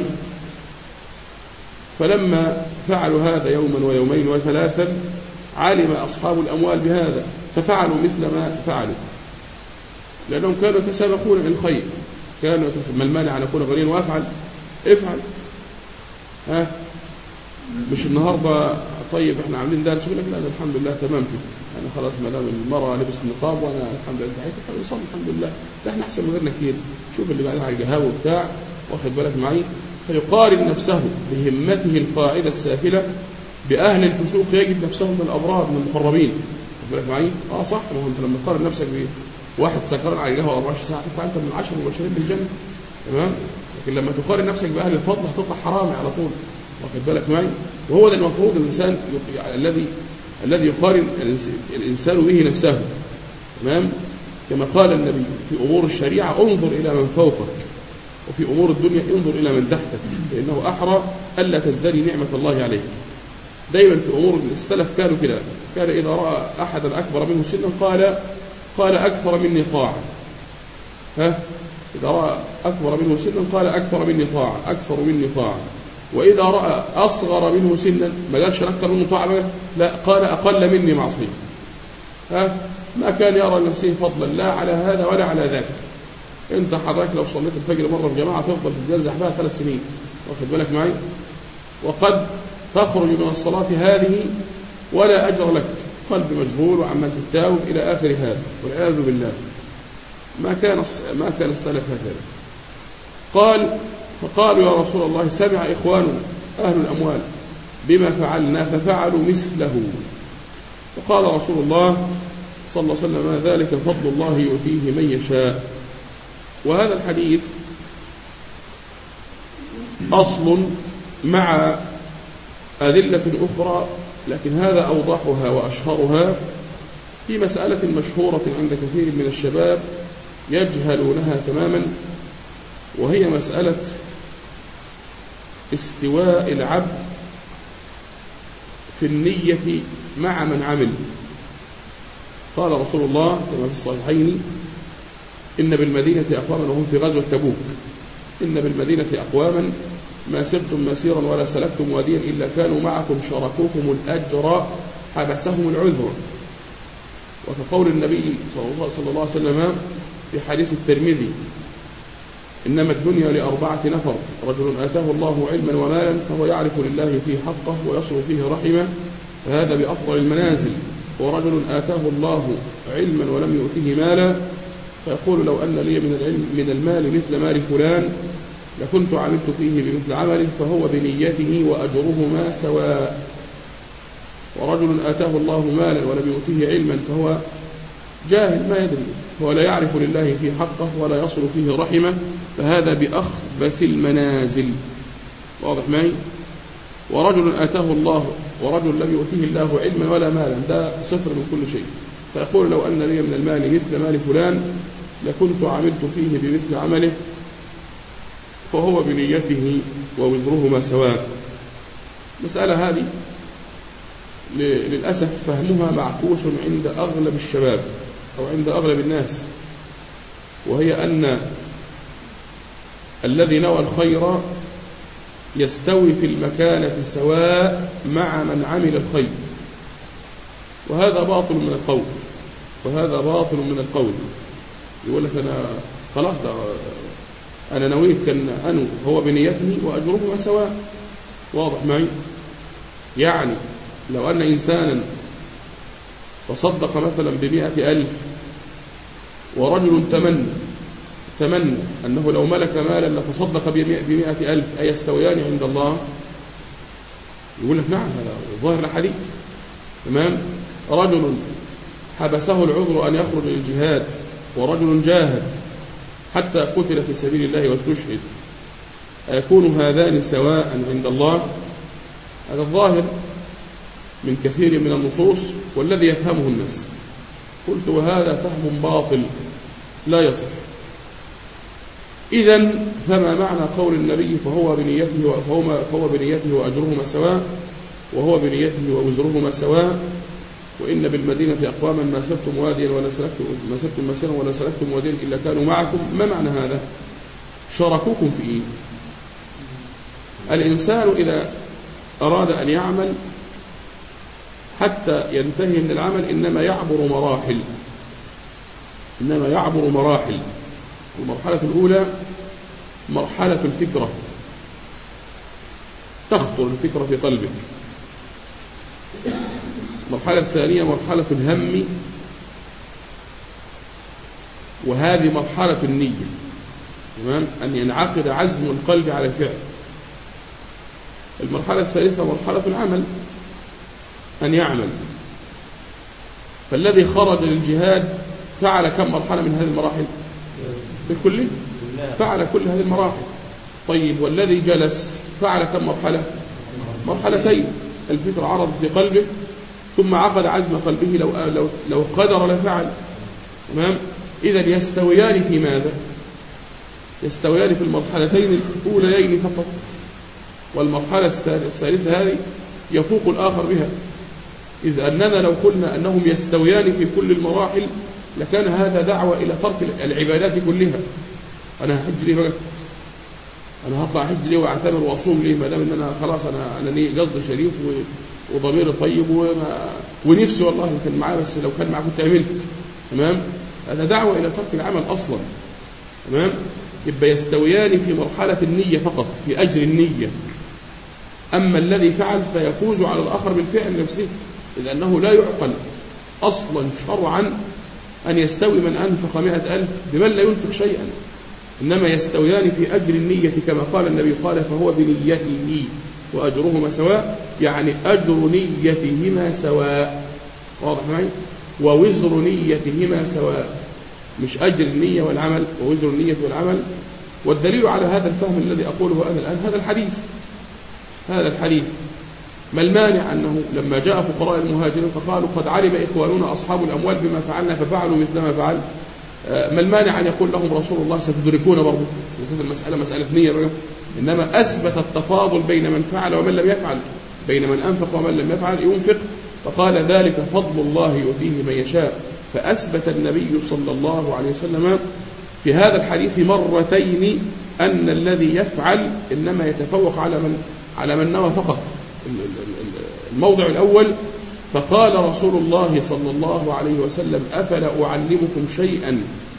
فلما فعلوا هذا يوما ويومين وثلاثا علم أصحاب الأموال بهذا ففعلوا مثل ما فعلوا، لأنهم كانوا يتسابقون بالخير. كانوا يتسابقون. ما المانع أن أكون غنيا وأفعل؟ افعل. ها مش النهاردة طيب احنا عاملين درس يقول لك لا الحمد لله تمام كده، يعني خلاص ما دام المرأة لبست النقاب وانا الحمد لله انتهيت نصلي الحمد لله، ده احنا احسن من غيرنا كتير. شوف اللي بعدها على الجهاوي وبتاع، واخد بالك معي؟ فيقارن نفسه بهمته القاعدة السافلة بأهل الفسوق يجد نفسه من الأبرار من المقربين. واخد بالك معي؟ اه صح. ما هو انت لما تقارن نفسك بواحد سكران على الجهاوي أربعة وعشرين ساعة تطلع انت من العشر المبشرين بالجنة. تمام. لكن لما تقارن نفسك بأهل الفضل هتطلع حرامي على طول. واخد بالك معي؟ وهو ده المفروض الإنسان الذي الذي يقارن الإنسان به نفسه. تمام. كما قال النبي في أمور الشريعة انظر إلى من فوقك، وفي أمور الدنيا انظر إلى من تحتك، لأنه أحرى ألا تزدري نعمة الله عليك. دايما في أمور السلف كانوا كده، كان إذا رأى أحدا أكبر منه سنا قال قال أكثر مني طاعة. ها إذا رأى أكبر منه سنا قال أكثر مني طاعة أكثر مني طاعة. وإذا رأى أصغر منه سنا ما قالش أكثر منه طاعة بقى، لا قال أقل مني معصية، ها ما كان يرى لنفسه فضلا لا على هذا ولا على ذاك. أنت حضرتك لو صليت الفجر مرة في جماعة تفضل تتجزح بها ثلاث سنين، واخد بالك معي، وقد تخرج من الصلاة هذه ولا أجر لك، قلب مشغول وعمال تتاوب إلى آخر هذا والعياذ بالله. ما كان ما كان السلف هكذا. قال فقالوا يا رسول الله سمع إخواننا أهل الأموال بما فعلنا ففعلوا مثله، فقال رسول الله صلى الله عليه وسلم ذلك فضل الله يؤتيه من يشاء. وهذا الحديث أصل مع أدلة أخرى، لكن هذا أوضحها وأشهرها في مسألة مشهورة عند كثير من الشباب يجهلونها تماما، وهي مسألة استواء العبد في النية مع من عمل. قال رسول الله كما في الصحيحين إن بالمدينة أقواما، وهم في غزوة تبوك، إن بالمدينة أقواما ما سرتم مسيرا ولا سلكتم واديا إلا كانوا معكم شاركوكم الأجر حبسهم العذر. وكقول النبي صلى الله عليه وسلم في حديث الترمذي إنما الدنيا لأربعة نفر، رجل آتاه الله علما ومالا فهو يعرف لله فيه حقه ويصل فيه رحمه فهذا بأفضل المنازل، ورجل آتاه الله علما ولم يؤته مالا فيقول لو أن لي من العلم من المال مثل مال فلان لكنت عملت فيه بمثل عمله فهو بنيته وأجرهما سواء. ورجل آتاه الله مالا ولم يؤته علما فهو جاهل ما يدري، هو لا يعرف لله فيه حقه ولا يصل فيه رحمه فهذا بأخبث المنازل. واضح معي؟ ورجل آتاه الله ورجل لم يؤته الله علما ولا مالا، ده صفر من كل شيء، فيقول لو أن لي من المال مثل مال فلان لكنت عملت فيه بمثل عمله فهو بنيته ووزرهما سواء. مسألة هذه للأسف فهمها معكوس عند أغلب الشباب أو عند أغلب الناس، وهي أن الذي نوى الخير يستوي في المكانة سواء مع من عمل الخير، وهذا باطل من القول، وهذا باطل من القول. يقول لك أنا خلاص ده أنا نويت كان أنو هو بنيته وأجرهما سواء. واضح معي؟ يعني لو أن إنسانا تصدق مثلا بمئة ألف ورجل تمنى تمنى أنه لو ملك مالا لتصدق بمئة ألف أيستويان عند الله؟ يقول لك نعم هذا ظاهر الحديث. تمام. رجل حبسه العذر أن يخرج للجهاد ورجل جاهد حتى قتل في سبيل الله واستشهد، أيكون هذان سواء عند الله؟ هذا الظاهر من كثير من النصوص والذي يفهمه الناس. قلت وهذا فهم باطل لا يصح. إذن فما معنى قول النبي فهو بنيته فهو بنيته وأجرهما سواء، وهو بنيته ووزرهما سواء، وإن بالمدينة أقواما ما سرتم واديا ولا سلكتم ما سرتم مسيرا ولا سلكتم واديا إلا كانوا معكم. ما معنى هذا؟ شاركوكم في إيه؟ الإنسان إذا أراد أن يعمل حتى ينتهي من العمل إنما يعبر مراحل إنما يعبر مراحل. المرحلة الأولى مرحلة الفكرة، تخطر الفكرة في قلبك. المرحلة الثانية مرحلة الهم، وهذه مرحلة النية. تمام؟ أن ينعقد عزم القلب على الفعل. المرحلة الثالثة مرحلة العمل، أن يعمل. فالذي خرج للجهاد فعل كم مرحلة من هذه المراحل؟ بالكلية فعل كل هذه المراحل. طيب والذي جلس فعل كم مرحلة؟ مرحلتين. الفكرة عرضت في قلبه ثم عقد عزم قلبه لو, لو, لو قدر لفعل. تمام؟ إذا يستويان في ماذا؟ يستويان في المرحلتين الأوليين فقط، والمرحلة الثالثة هذه يفوق الآخر بها. إذ أننا لو قلنا أنهم يستويان في كل المراحل لكان هذا دعوة إلى ترك العبادات كلها. أنا هحج ليه بقى؟ أنا هطلع حج ليه وأعتمر وأصوم ليه ما دام إن أنا خلاص أنا أنا ليه قصد شريف وضميري طيب وما ونفسي والله كان معاه، بس لو كان معاه كنت عملت. تمام. هذا دعوة إلى ترك العمل أصلا. تمام. يبقى يستويان في مرحلة النية فقط، في أجر النية. أما الذي فعل فيفوز على الآخر بالفعل نفسه، لأنه لا يعقل أصلا شرعا أن يستوي من أنفق مئة ألف بمن لا ينفق شيئا، إنما يستويان في أجر النية كما قال النبي قال فهو بنيته وأجرهما سواء، يعني أجر نيتهما سواء. واضح معي؟ ووزر نيتهما سواء، مش أجر النية والعمل ووزر النية والعمل. والدليل على هذا الفهم الذي أقوله أنا الآن هذا الحديث هذا الحديث ما المانع أنه لما جاء فقراء المهاجرين فقالوا قد علم إخواننا أصحاب الأموال بما فعلنا ففعلوا مثل ما فعل، ما المانع أن يقول لهم رسول الله ستدركون برضه؟ المسألة مسألة نية بقى. إنما أثبت التفاضل بين من فعل ومن لم يفعل، بين من أنفق ومن لم يفعل ينفق، فقال ذلك فضل الله يؤتيه من يشاء. فأثبت النبي صلى الله عليه وسلم في هذا الحديث مرتين أن الذي يفعل إنما يتفوق على من على من نوى فقط. الموضع الأول فقال رسول الله صلى الله عليه وسلم أفلا أعلمكم شيئا.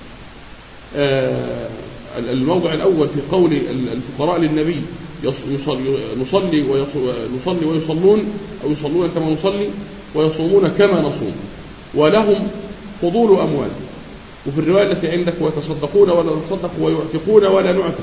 الموضع الأول في قول الفقراء للنبي نصلي ونصلي ويصلون أو يصلون كما نصلي ويصومون كما نصوم ولهم فضول أموال، وفي الرواية التي عندك ويتصدقون ولا نتصدق ويعتقون ولا نعتق.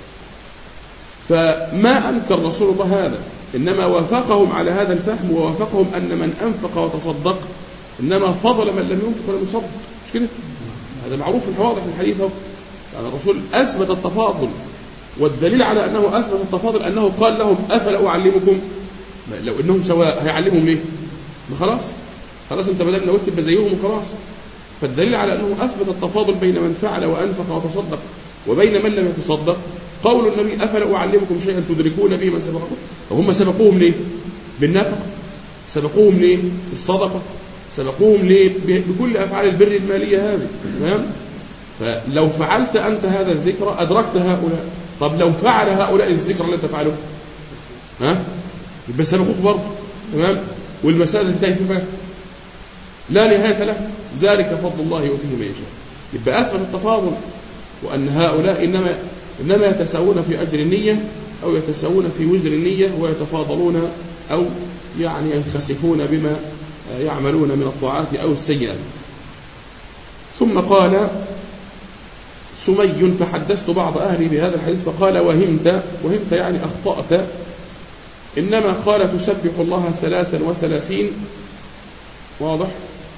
فما أنكر رسول الله هذا، إنما وافقهم على هذا الفهم، ووافقهم أن من أنفق وتصدق إنما فضل من لم ينفق ولم يصدق. مش كده؟ هذا معروف الواضح في الحديث. يعني الرسول أثبت التفاضل، والدليل على أنه أثبت التفاضل أنه قال لهم أفلا أعلمكم، لو إنهم سواء هيعلمهم ليه؟ ما خلاص خلاص أنت بدأنا نوتب بزيهم وخلاص. فالدليل على أنه أثبت التفاضل بين من فعل وأنفق وتصدق وبين من لم يتصدق قول النبي أفلا أعلمكم شيئا تدركون به من سبقكم. وهم سبقوهم ليه؟ بالنفق. سبقوهم ليه؟ بالصدقة. سبقوهم ليه؟ بكل أفعال البر المالية هذه. تمام؟ فلو فعلت أنت هذا الذكر أدركت هؤلاء. طب لو فعل هؤلاء الذكر اللي تفعله ها يبقى سبقوك برضه. تمام؟ والمسائل انتهي فيها لا نهاية له. ذلك فضل الله يؤتيه من يشاء. يبقى أثبت التفاضل، وأن هؤلاء إنما إنما يتساوون في أجر النية أو يتساوون في وزر النية، ويتفاضلون أو يعني ينخسفون بما يعملون من الطاعات أو السيئات. ثم قال سمي فحدثت بعض أهلي بهذا الحديث فقال وهمت وهمت يعني أخطأت، إنما قال تسبح الله ثلاثا وثلاثين. واضح؟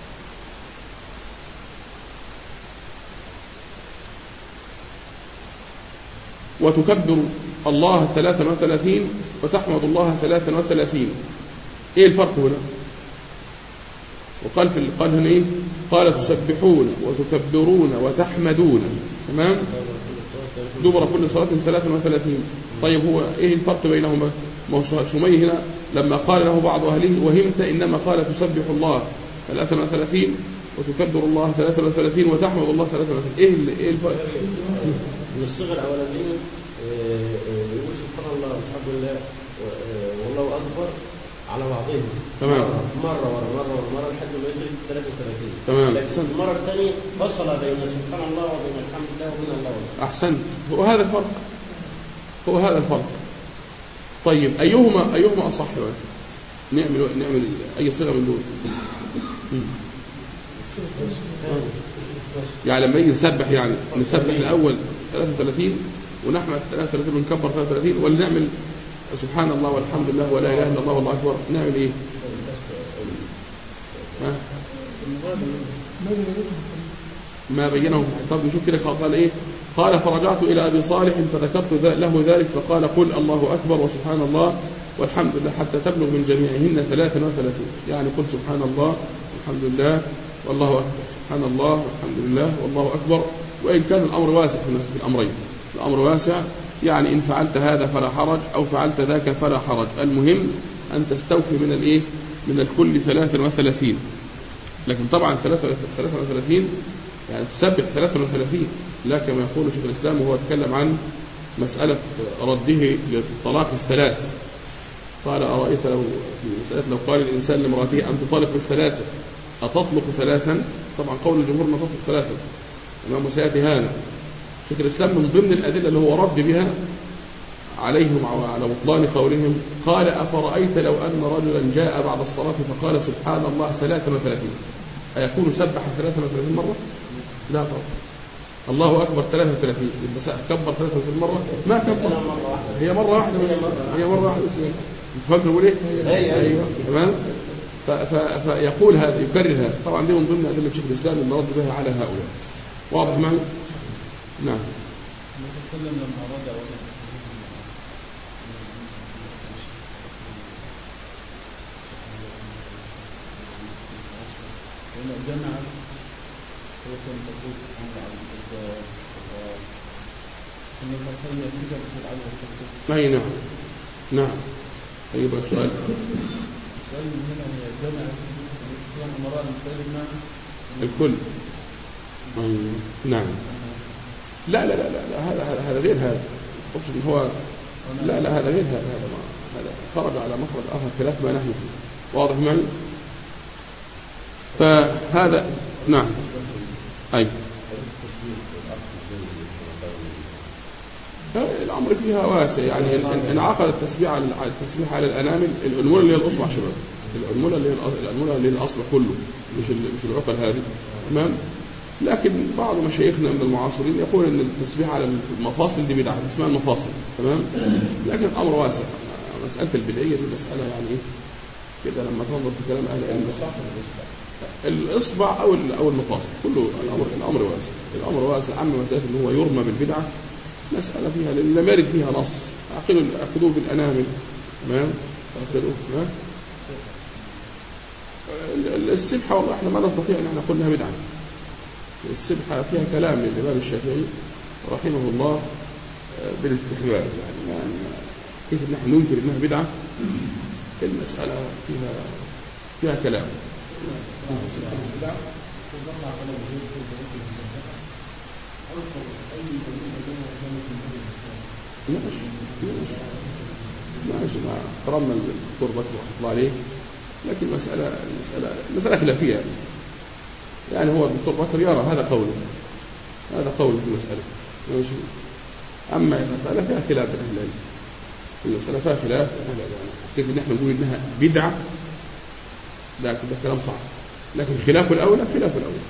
وتكبر الله ثلاثا وثلاثين وتحمد الله ثلاثا وثلاثين. ايه الفرق هنا؟ وقال في قال هنا ايه؟ قال تسبحون وتكبرون وتحمدون. تمام؟ دبر كل صلاة ثلاثا وثلاثين. طيب هو ايه الفرق بينهما؟ ما هو سمي هنا لما قال له بعض اهله وهمت انما قال تسبح الله ثلاثا وثلاثين وتكبر الله ثلاثا وثلاثين وتحمد الله ثلاثا وثلاثين. ايه ايه الفرق؟ من الصغر الاولانيه يقول سبحان الله والحمد لله والله اكبر على بعضهم. تمام. مره ورا مره ورا مره لحد ما يدرك ثلاثة وثلاثين. تمام. لكن المره الثانيه فصل بين سبحان الله وبين الحمد لله وبين الله والله. احسنت. هو هذا الفرق هو هذا الفرق. طيب ايهما ايهما اصح بقى؟ نعمل نعمل اي صيغه من دول؟ يعني لما يجي نسبح يعني نسبح الاول ثلاثة وثلاثين ونحمد ثلاثة وثلاثين ونكبر ثلاثة وثلاثين، ولا نعمل سبحان الله والحمد لله ولا اله الا الله والله اكبر؟ نعمل ايه؟ ها؟ ما بينه. طب نشوف كده قال ايه؟ قال فرجعت الى ابي صالح فذكرت له ذلك فقال قل الله اكبر وسبحان الله والحمد لله حتى تبلغ من جميعهن ثلاثا وثلاثين. يعني قل سبحان الله والحمد لله والله أكبر، سبحان الله والحمد لله والله أكبر. وإن كان الأمر واسع في الأمرين، الأمر واسع يعني إن فعلت هذا فلا حرج أو فعلت ذاك فلا حرج. المهم أن تستوفي من الإيه؟ من الكل ثلاثا وثلاثين. لكن طبعا ثلاثا وثلاثين يعني تسبح ثلاثا وثلاثين لا كما يقول شيخ الإسلام وهو يتكلم عن مسألة رده للطلاق الثلاث. قال أرأيت لو في مسألة لو قال الإنسان لامرأته أن تطلق الثلاثة أتطلق ثلاثا؟ طبعا قول الجمهور ما تطلق ثلاثا، أمام سيأتي هذا. شيخ الإسلام من ضمن الأدلة اللي هو رد بها عليهم على بطلان قولهم قال أفرأيت لو أن رجلا جاء بعد الصلاة فقال سبحان الله ثلاثا وثلاثين، أيكون سبح ثلاثا وثلاثين مرة؟ لا طبعا. الله أكبر ثلاثة وثلاثين، يبقى كبر ثلاثة وثلاثين مرة؟ ما كبر، هي مرة واحدة بس، هي مرة واحدة بس. فهمت بقول إيه؟ أيوه تمام. فيقول هذا يكرر هذا، طبعا دي من ضمن أدلة شيخ الإسلام أن رد بها على هؤلاء. واضح معي؟ نعم. لأن الجامعة هو كان تقول أن الفصل يتجب في العدل والتنفيذ. أي نعم نعم. طيب السؤال السؤال من هنا هي الجامعة الإسلام أمراء المسلمة الكل. أيوه نعم. لا لا لا لا هذا هذا غير هذا. أقصد إن هو لا لا هذا غير هذا، هذا ما هذا خرج على مخرج آخر خلاف ما نحن فيه. واضح معي؟ فهذا نعم. أي الأمر فيها واسع، يعني إن عقد التسبيح على التسبيح على الأنامل، الأنملة اللي هي الأصبع شباب، الأنملة اللي هي الأنملة اللي هي الأصبع كله، مش مش العقل هذه، تمام. لكن بعض مشايخنا من المعاصرين يقول ان التسبيح على المفاصل دي بدعه، اسمها المفاصل، تمام. لكن الامر واسع، مساله البدعيه دي مساله يعني ايه كده لما تنظر في كلام اهل العلم. الاصبع او او المفاصل كله الامر الامر واسع، الامر واسع. اما مساله ان هو يرمى بالبدعه مساله فيها لم يرد فيها نص. اعقلوا اخذوه بالانامل، تمام. اخذوه ها السبحه والله احنا ما نستطيع ان احنا نقول انها بدعه. السبحة فيها كلام للإمام الشافعي رحمه الله بالاستحباب، يعني, يعني كيف نحن ننكر انها بدعة؟ المسألة فيها فيها كلام. ماشي ماشي مع احترامنا الدكتور بكر رحمه الله عليه، لكن مسألة مسألة مسألة خلافية يعني. يعني هو الدكتور بكر يرى هذا قوله، هذا قوله في المسألة، ماشي. أما المسألة فيها خلاف أهل العلم، المسألة فيها خلاف أهل العلم. كيف نحن نقول إنها بدعة؟ ده ده كلام صعب، لكن خلاف الأولى خلاف الأولى.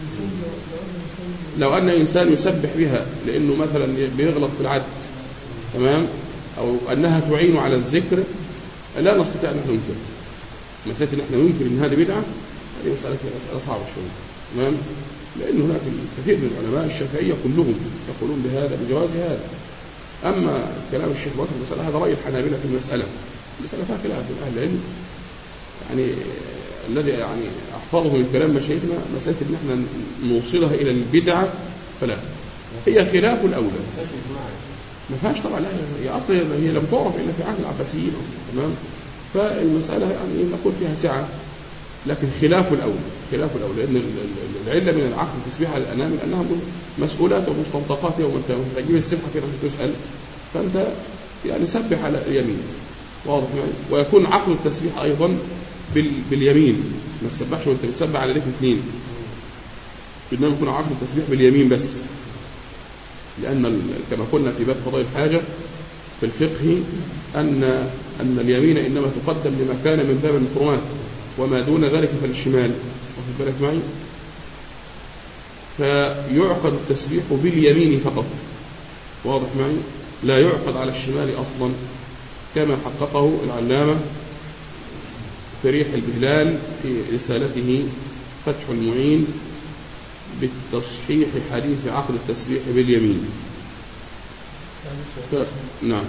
لو أن إنسان يسبح بها لأنه مثلا بيغلط في العد، تمام، أو أنها تعين على الذكر، لا نستطيع أن ننكر. مسألة إن احنا ننكر إن هذه بدعة، هذه مسألة مسألة صعبة شوية، تمام. لأن هناك كثير من العلماء الشافعية كلهم يقولون بهذا بجواز هذا. أما كلام الشيخ بكر المسألة هذا رأي الحنابلة في المسألة، المسألة فيها خلاف بين أهل العلم. يعني الذي يعني أحفظه من كلام مشايخنا مسألة إن احنا نوصلها إلى البدعة فلا، هي خلاف الأولى. ما فيهاش طبعا، لا هي أصلا هي لم تعرف إلا في عهد العباسيين أصلا، تمام. فالمسألة يعني نقول فيها سعة، لكن خلاف الأولى خلاف الأولى لأن العلة من العقل التسبيح على الأنامل أنها مسؤولات ومستنطقات يوم القيامة. تجيب السبحة كده تسأل، فأنت يعني سبح على اليمين، واضح يعني. ويكون عقل التسبيح أيضا باليمين، ما تسبحش وانت بتسبح على رجل اثنين، إنما يكون عقل التسبيح باليمين بس. لأن كما قلنا في باب قضاء الحاجة في الفقه أن أن اليمين إنما تقدم لما كان من باب المحرمات، وما دون ذلك فالشمال، واخد بالك معي. فيعقد التسبيح باليمين فقط، واضح معي، لا يعقد على الشمال أصلا، كما حققه العلامة فريح البهلال في رسالته فتح المعين بالتصحيح حديث عقد التسبيح باليمين. ف... نعم.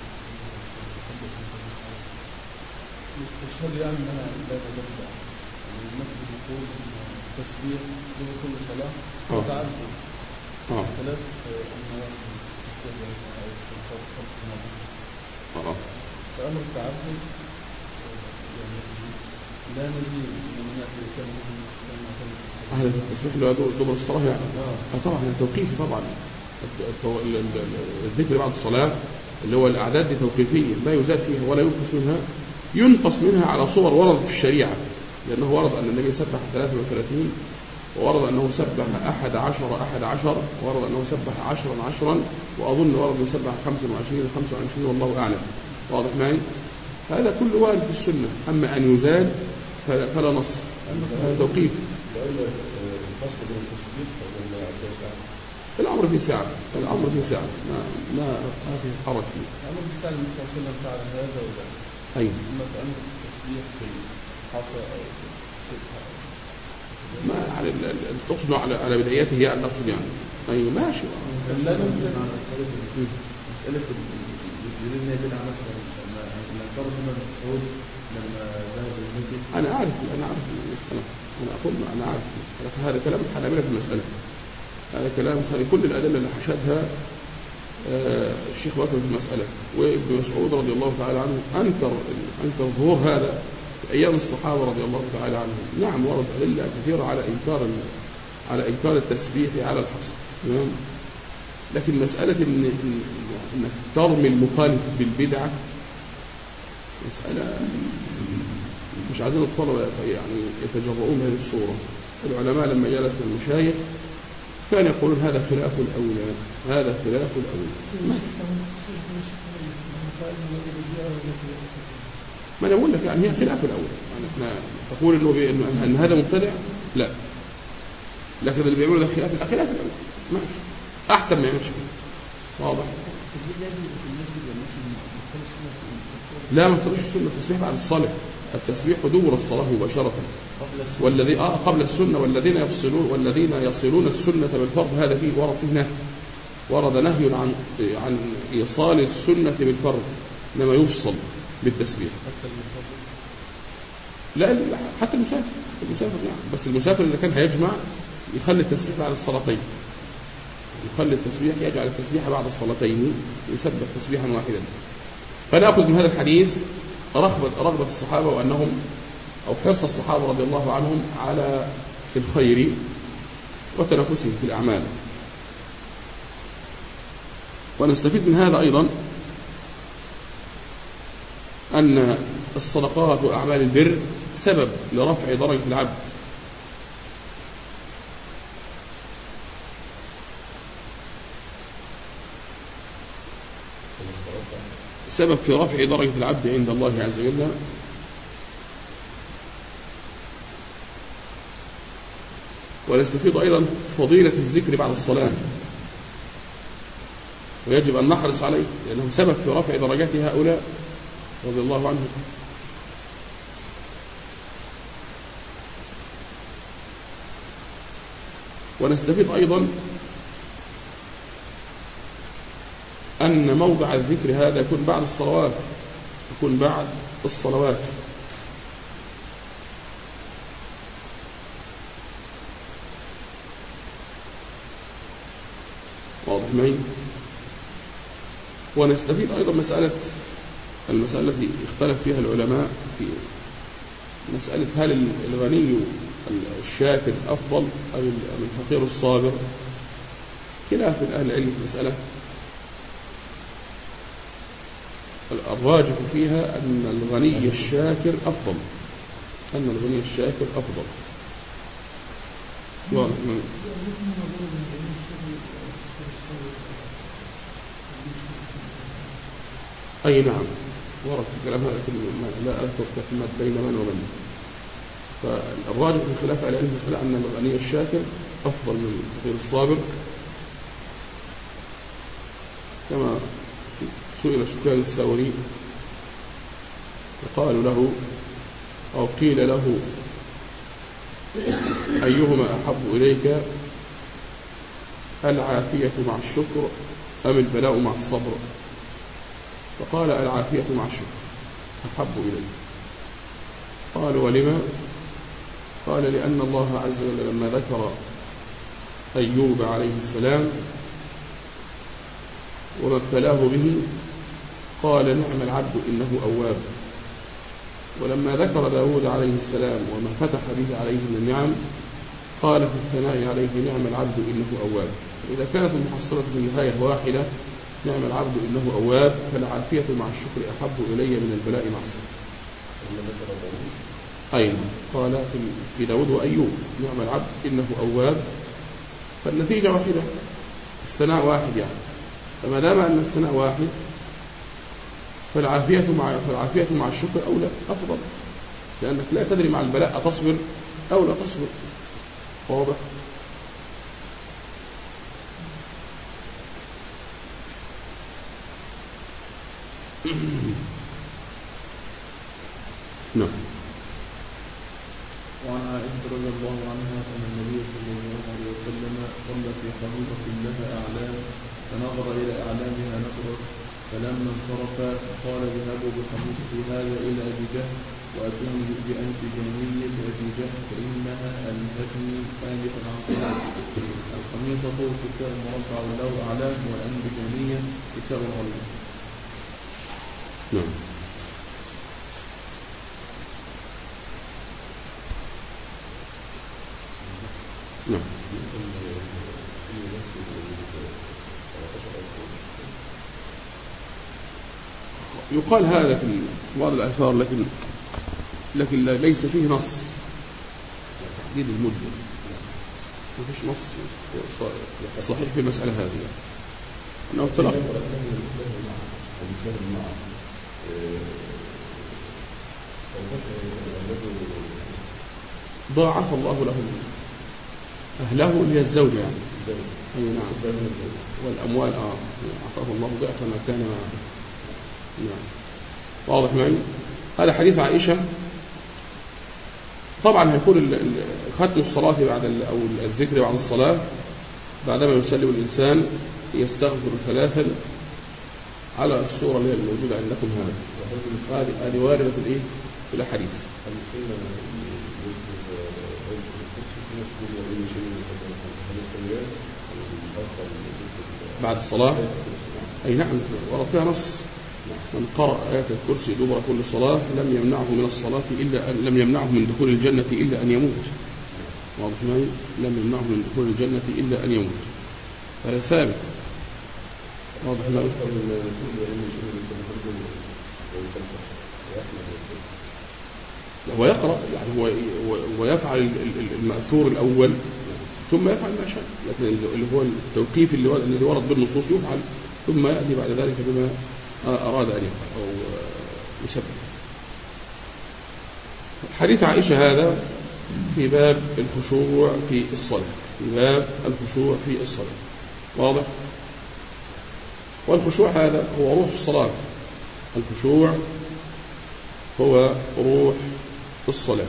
استشهد يعني ان انا لا اتبع يعني المسجد يقول التسبيح له كل صلاه وتعرف اه ثلاث انواع اه فامر التعبد يعني لا نزيد من ناحيه كلمه هذا التسبيح اللي هو دبر الصلاه يعني. اه طبعا توقيفي طبعا، الذكر بعد الصلاة اللي هو الأعداد دي توقيفية لا يزاد فيها ولا ينقص منها، ينقص منها على صور وردت في الشريعة، لأنه ورد أن النبي سبح ثلاثة وثلاثين، وورد أنه سبح أحد عشر أحد عشر، وورد أنه سبح عشرا عشرا، وأظن ورد أنه سبح خمسا وعشرين خمسا وعشرين والله أعلم. واضح معي؟ هذا كله وارد في السنة. أما أن يزاد فلا, فلا نص، هذا توقيف. الأمر في ساعة، الأمر في ساعة، ما ما ما في حرج فيه. الأمر في ساعة المتصلة فعل هذا ولا؟ أي. مسألة التسبيح في الحصى أو في السبحة. ما على تقصد على على بداياته يعني تقصد يعني. أيوة ماشي. لا نمكن على مسألة مسألة الجريمة دي على مثلا لما فرض من الحوض لما ذهب المسجد. أنا أعرف أنا أعرف المسألة، أنا أقول أنا أعرف، لكن هذا كلام الحنابلة في المسألة. هذا كلام كل الأدلة اللي حشدها آه الشيخ بكر في المسألة، وابن مسعود رضي الله تعالى عنه أنكر أنكر ظهور هذا في أيام الصحابة رضي الله تعالى عنهم. نعم ورد أدلة كثيرة على إنكار على إنكار التسبيح على الحصر، تمام. لكن مسألة إن إنك ترمي المخالف بالبدعة مسألة مش عايزين الطلبة يعني يتجرؤون هذه الصورة. العلماء لما جلسوا المشايخ كان يقولون هذا خلاف الأولى، هذا خلاف الأولى. ما أنا أقول لك يعني هي خلاف الأولى، يعني احنا تقول إنه إنه أن هذا مبتدع، لا، لكن اللي بيعملوا ده خلاف الخلاف الأولى، ماشي، أحسن ما يعملش كده. واضح؟ لا ما تخرجش السنة، التسبيح بعد الصلاة، التسبيح دبر الصلاة مباشرة، والذي آه قبل السنة والذين يفصلون والذين يصلون السنة بالفرض، هذا فيه ورد فيه نهي، ورد نهي عن عن إيصال السنة بالفرض، إنما يفصل بالتسبيح. لا حتى المسافر، المسافر يعني، بس المسافر إذا كان هيجمع يخلي التسبيح بعد الصلاتين، يخلي التسبيح يجعل التسبيح بعد الصلاتين، يسبح تسبيحا واحدا. فنأخذ من هذا الحديث رغبة رغبة الصحابة وأنهم أو حرص الصحابة رضي الله عنهم على الخير وتنافسهم في الأعمال. ونستفيد من هذا أيضا أن الصدقات وأعمال البر سبب لرفع درجة العبد، سبب في رفع درجة العبد عند الله عز وجل. ونستفيد أيضا فضيلة الذكر بعد الصلاة، ويجب أن نحرص عليه لأنه سبب في رفع درجات هؤلاء رضي الله عنهم. ونستفيد أيضا أن موضع الذكر هذا يكون بعد الصلوات، يكون بعد الصلوات. واضح معي؟ ونستفيد أيضا مسألة المسألة التي اختلف فيها العلماء في مسألة هل الغني الشاكر أفضل أو الفقير الصابر. خلاف أهل العلم في المسألة، الراجح فيها أن الغني الشاكر أفضل، أن الغني الشاكر أفضل. أي نعم ورد الكلام هذا، لكن لا أذكر تكلمات بين من ومن. فالراجح من خلاف أهل العلم في المسألة أن الغني الشاكر أفضل من الفقير الصابر، كما سئل سفيان الثوري وقالوا له أو قيل له أيهما أحب إليك العافية مع الشكر أم البلاء مع الصبر؟ فقال العافية مع الشكر أحب إلي. قالوا ولما؟ قال لأن الله عز وجل لما ذكر أيوب عليه السلام وما ابتلاه به قال نعم العبد إنه أواب، ولما ذكر داود عليه السلام وما فتح به عليه من النعم قال في الثناء عليه نعم العبد إنه أواب. إذا كانت المحصلة في النهاية واحدة نعم العبد إنه أواب، فالعافية مع الشكر أحب إلي من البلاء مع الصبر. أين قال في داود وأيوب نعم العبد إنه أواب، فالنتيجة واحدة، الثناء واحد يعني. فما دام أن الثناء واحد فالعافية مع فالعافية مع الشكر أولى أفضل، لأنك لا تدري مع البلاء أتصبر أو لا تصبر. واضح؟ نعم. وعن عائشة رضي الله عنها أن النبي صلى الله عليه وسلم صلى في حديقة لها أعلام فنظر إلى أعلامها نظرة، فلما انصرف قال اذهبوا بقميصي هذا إلى أبي جهل وأتوني بأنف جانية أبي جهل فإنها أنهتني آنفا عن صلاتي. القميصة كساء مربع له أعلام، والأنف جانية كساء غليظ. نعم. نعم. يقال هذا في بعض الآثار، لكن لكن ليس فيه نص تحديد المدة، ما فيش نص صحيح في المسألة هذه، أنه تلقى ضاعف الله له أهله اللي هي الزوجة يعني. أي نعم. والأموال آه أعطاه الله ضعف ما كان. نعم. واضح معي. هذا حديث عائشة. طبعا هيكون ختم الصلاة بعد أو الذكر بعد الصلاة بعدما يسلم الإنسان يستغفر ثلاثا على الصورة اللي الموجودة عندكم هذا. هذه هذه واردة في الإيه في الأحاديث. بعد الصلاة أي نعم ورد فيها نص من قرأ آية الكرسي دبر كل صلاة لم يمنعه من الصلاة إلا أن لم يمنعه من دخول الجنة إلا أن يموت. واضح معي؟ لم يمنعه من دخول الجنة إلا أن يموت. هذا ثابت. واضح معي؟ هو يقرأ يعني هو ويفعل المأثور الأول ثم يفعل ما شاء، لكن اللي هو التوقيف اللي الذي ورد بالنصوص يفعل ثم يأتي بعد ذلك بما أراد أن يفعل أو يسبب. حديث عائشة هذا في باب الخشوع في الصلاة، في باب الخشوع في الصلاة. واضح؟ والخشوع هذا هو روح الصلاة. الخشوع هو روح الصلاة،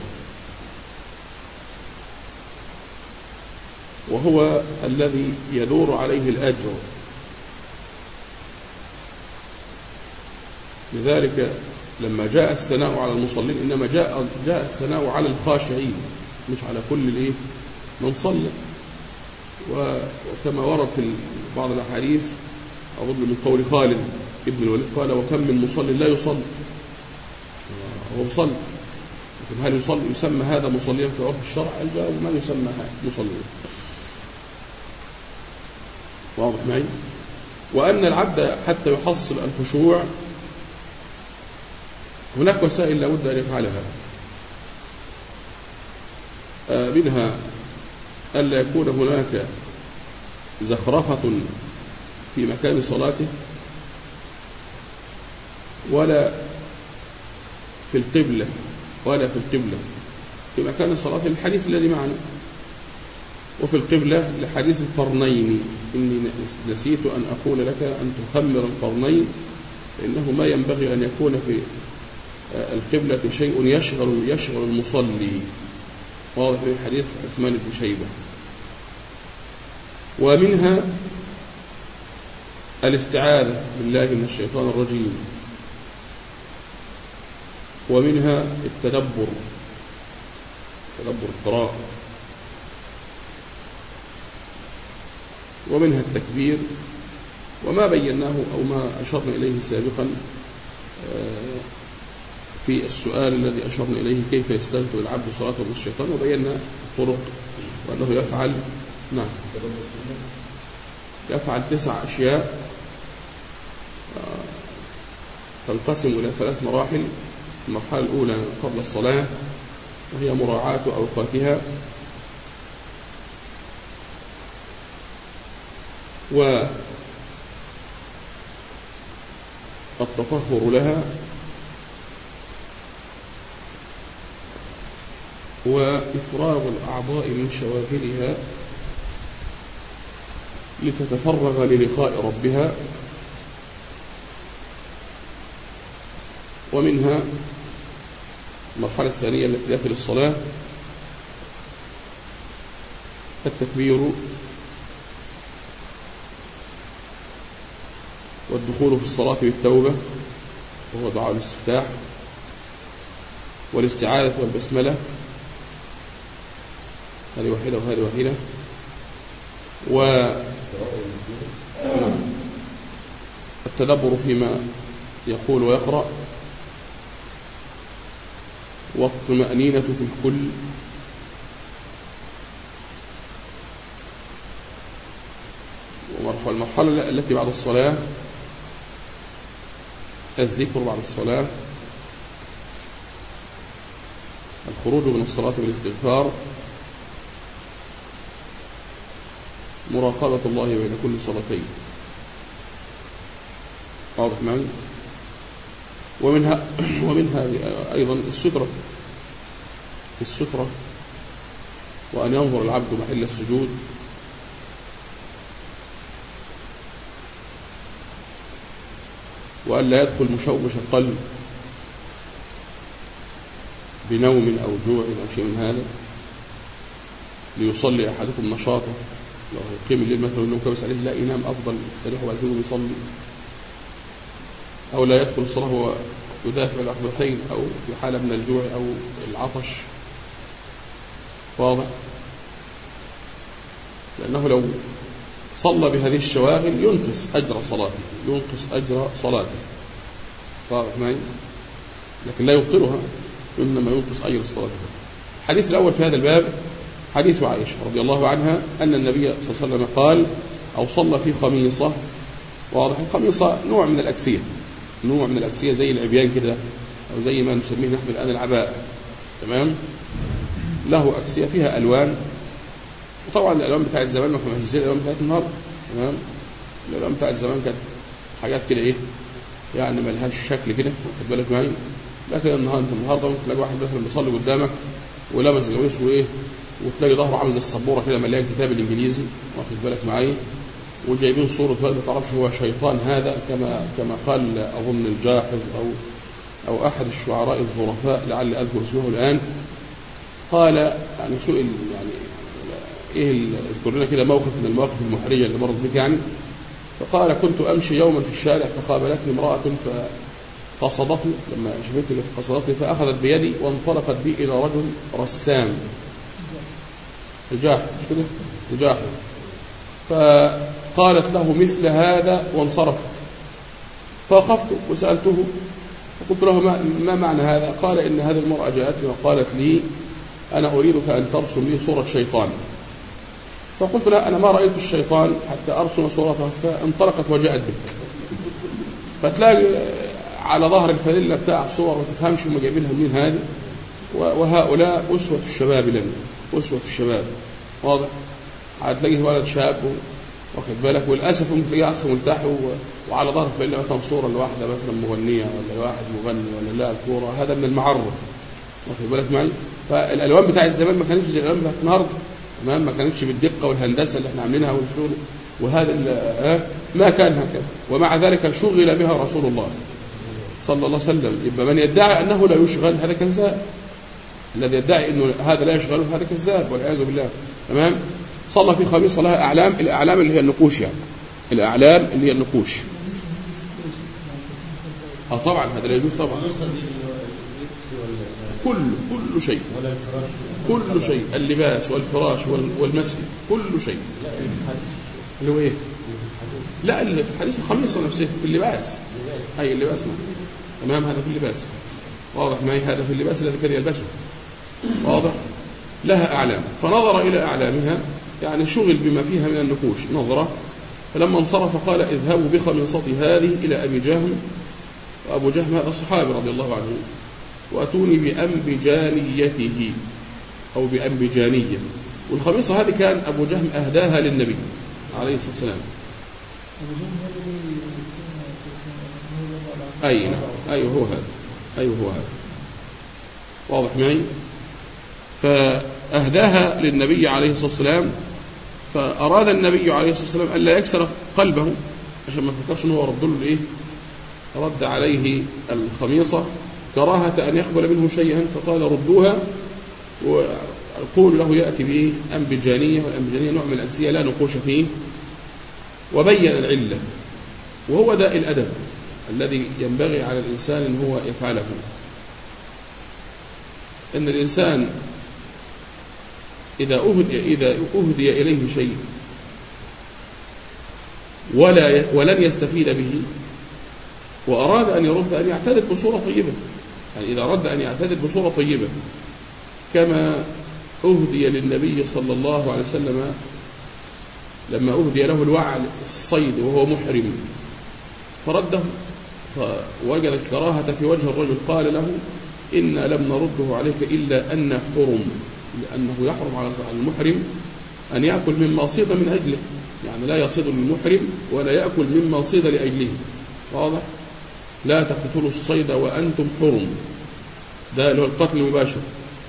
وهو الذي يدور عليه الأجر. لذلك لما جاء الثناء على المصلين إنما جاء جاء الثناء على الخاشعين مش على كل الايه من صلى. وكما ورد في بعض الأحاديث أظن من قول خالد ابن الوليد قال وكم من مصلي لا يصلي هو مصلي، لكن هل يصلي يسمى هذا مصليا في عرف الشرع؟ الجواب ما يسمى مصليا. واضح معي؟ وأن العبد حتى يحصل الخشوع هناك وسائل لابد أن يفعلها، منها ألا يكون هناك زخرفة في مكان صلاته ولا في القبلة ولا في القبلة في مكان صلاته، الحديث الذي معنا. وفي القبلة لحديث القرنين إني نسيت أن أقول لك أن تخمر القرنين، إنه ما ينبغي أن يكون في القبلة شيء يشغل يشغل المصلي. واضح في حديث عثمان بن شيبة. ومنها الاستعاذة بالله من الشيطان الرجيم، ومنها التدبر تدبر القراءة، ومنها التكبير، وما بيناه أو ما أشرنا إليه سابقا في السؤال الذي أشرنا إليه كيف يستغفر العبد صلاته من الشيطان، وبينا الطرق وأنه يفعل. نعم يفعل تسع أشياء تنقسم إلى ثلاث مراحل. المرحلة الأولى قبل الصلاة وهي مراعاة أوقاتها والتطهر لها وإفراغ الأعضاء من شواغلها لتتفرغ للقاء ربها. ومنها المرحلة الثانية التي داخل الصلاة التكبير والدخول في الصلاة بالتوبة وهو دعاء الاستفتاح والاستعاذة والبسملة، هذه واحدة وهذه واحدة. والتدبر فيما يقول ويقرأ والطمأنينة في الكل والمرحلة التي بعد الصلاة الذكر بعد الصلاة، الخروج من الصلاة بالاستغفار، مراقبة الله بين كل صلاتين. واضح معي؟ ومنها ومنها أيضا السترة السترة وأن ينظر العبد محل السجود، وأن لا يدخل مشوش القلب بنوم أو جوع أو شيء من هذا، ليصلي أحدكم نشاطه. لو يقيم الليل مثلا النوم كويس عليه لا ينام أفضل، يستريح وبعد كده يصلي. أو لا يدخل الصلاة وهو يدافع الأخبثين أو في حالة من الجوع أو العطش. واضح؟ لأنه لو صلى بهذه الشواغل ينقص أجر صلاته ينقص أجر صلاته واضح معي؟ لكن لا يبطلها، إنما ينقص أجر صلاته. الحديث الأول في هذا الباب حديث عائشة رضي الله عنها أن النبي صلى الله عليه وسلم قال أو صلى في خميصة. واضح؟ الخميصة نوع من الأكسية نوع من الأكسية زي العبيان كده، أو زي ما نسميه نحن الآن العباء. تمام؟ له أكسية فيها ألوان، وطبعا الألوان بتاعت زمان ما كانت زي الألوان بتاعت النهارده. تمام؟ الألوان بتاعت زمان كانت حاجات كده إيه يعني ما لهاش شكل كده، واخد بالك معايا؟ لكن النهارده النهارده ممكن تلاقي واحد مثلا بيصلي قدامك ولابس قميص وإيه وتلاقي ظهره عامل زي السبوره كده مليان كتاب الإنجليزي، واخد بالك معايا؟ وجايبين صورة ما تعرفش هو شيطان هذا، كما كما قال أظن الجاحظ أو أو أحد الشعراء الظرفاء لعل أذكر اسمه الآن، قال يعني سئل يعني إيه اذكر لنا كده موقف من المواقف المحرجة اللي مرت بك يعني. فقال كنت أمشي يوما في الشارع فقابلتني امرأة فقصدتني، لما شفتني قصدتني فأخذت بيدي وانطلقت بي إلى رجل رسام الجاحظ كده الجاحظ، فقالت له مثل هذا وانصرفت. فوقفت وسألته فقلت له ما, ما معنى هذا؟ قال إن هذه المرأة جاءتني وقالت لي أنا أريدك أن ترسم لي صورة شيطان. فقلت لها أنا ما رأيت الشيطان حتى أرسم صورته، فانطلقت وجاءت بك. فتلاقي على ظهر الفانيلا بتاع صور ما تفهمش هم جايبينها منين هذه، وهؤلاء أسوة الشباب لنا أسوة الشباب. واضح؟ هتلاقيه ولد شاب واخد بالك، وللاسف ممكن تلاقيه اخ ملتحي وعلى ظهره فإلا مثلا صوره لواحده مثلا مغنيه ولا واحد مغني ولا لاعب كوره، هذا من المعرض واخد بالك معي. فالالوان بتاعت زمان ما كانتش زي الالوان بتاعت النهارده، تمام؟ ما كانتش بالدقه والهندسه اللي احنا عاملينها والشغل، وهذا ما كان هكذا. ومع ذلك شغل بها رسول الله صلى الله عليه وسلم. يبقى من يدعي انه لا يشغل هذا كذاب، الذي يدعي انه هذا لا يشغله هذا كذاب والعياذ بالله. تمام؟ صلى في خميصة لها أعلام، الأعلام اللي هي النقوش يعني الأعلام اللي هي النقوش. اه طبعا هذا لا يجوز طبعا. كل كل شيء كل شيء اللباس والفراش والمسجد كل شيء. اللي هو ايه؟ لا الحديث الخميصة نفسه في اللباس، أي اللباس ما. تمام؟ هذا في اللباس. واضح معي؟ هذا في اللباس الذي كان يلبسه. واضح؟ لها أعلام، فنظر إلى أعلامها يعني شغل بما فيها من النقوش نظرة فلما انصرف قال اذهبوا بخميصتي هذه إلى أبي جهم، وأبو جهم هذا صحابي رضي الله عنه، وأتوني بأنبجانيته أو بأنبجانية. والخميصة هذه كان أبو جهم أهداها للنبي عليه الصلاة والسلام. أي نعم، أيوه هو هذا، أيوه هو هذا، واضح معي. فأهداها للنبي عليه الصلاة والسلام، فأراد النبي عليه الصلاة والسلام ألا يكسر قلبه عشان ما فكرش أنه رد له إيه، رد عليه الخميصة كراهة أن يقبل منه شيئا، فقال ردوها وقول له يأتي بإيه أنبجانية، والأنبجانية نوع من الأجزية لا نقوش فيه، وبين العلة. وهو ده الأدب الذي ينبغي على الإنسان أن هو يفعله، أن الإنسان إذا أهدي, إذا أهدي إليه شيء ولا ولن يستفيد به وأراد أن يرد أن يعتذر بصورة طيبة، يعني إذا أراد أن يعتذر بصورة طيبة كما أهدي للنبي صلى الله عليه وسلم لما أهدي له الوعل الصيد وهو محرم فرده، فوجد الكراهة في وجه الرجل، قال له إنا لم نرده عليك إلا أن حرم، لأنه يحرم على المحرم أن يأكل مما صيد من أجله، يعني لا يصيد للمحرم ولا يأكل مما صيد لأجله، واضح؟ لا تقتلوا الصيد وأنتم حرم، ده اللي هو القتل المباشر،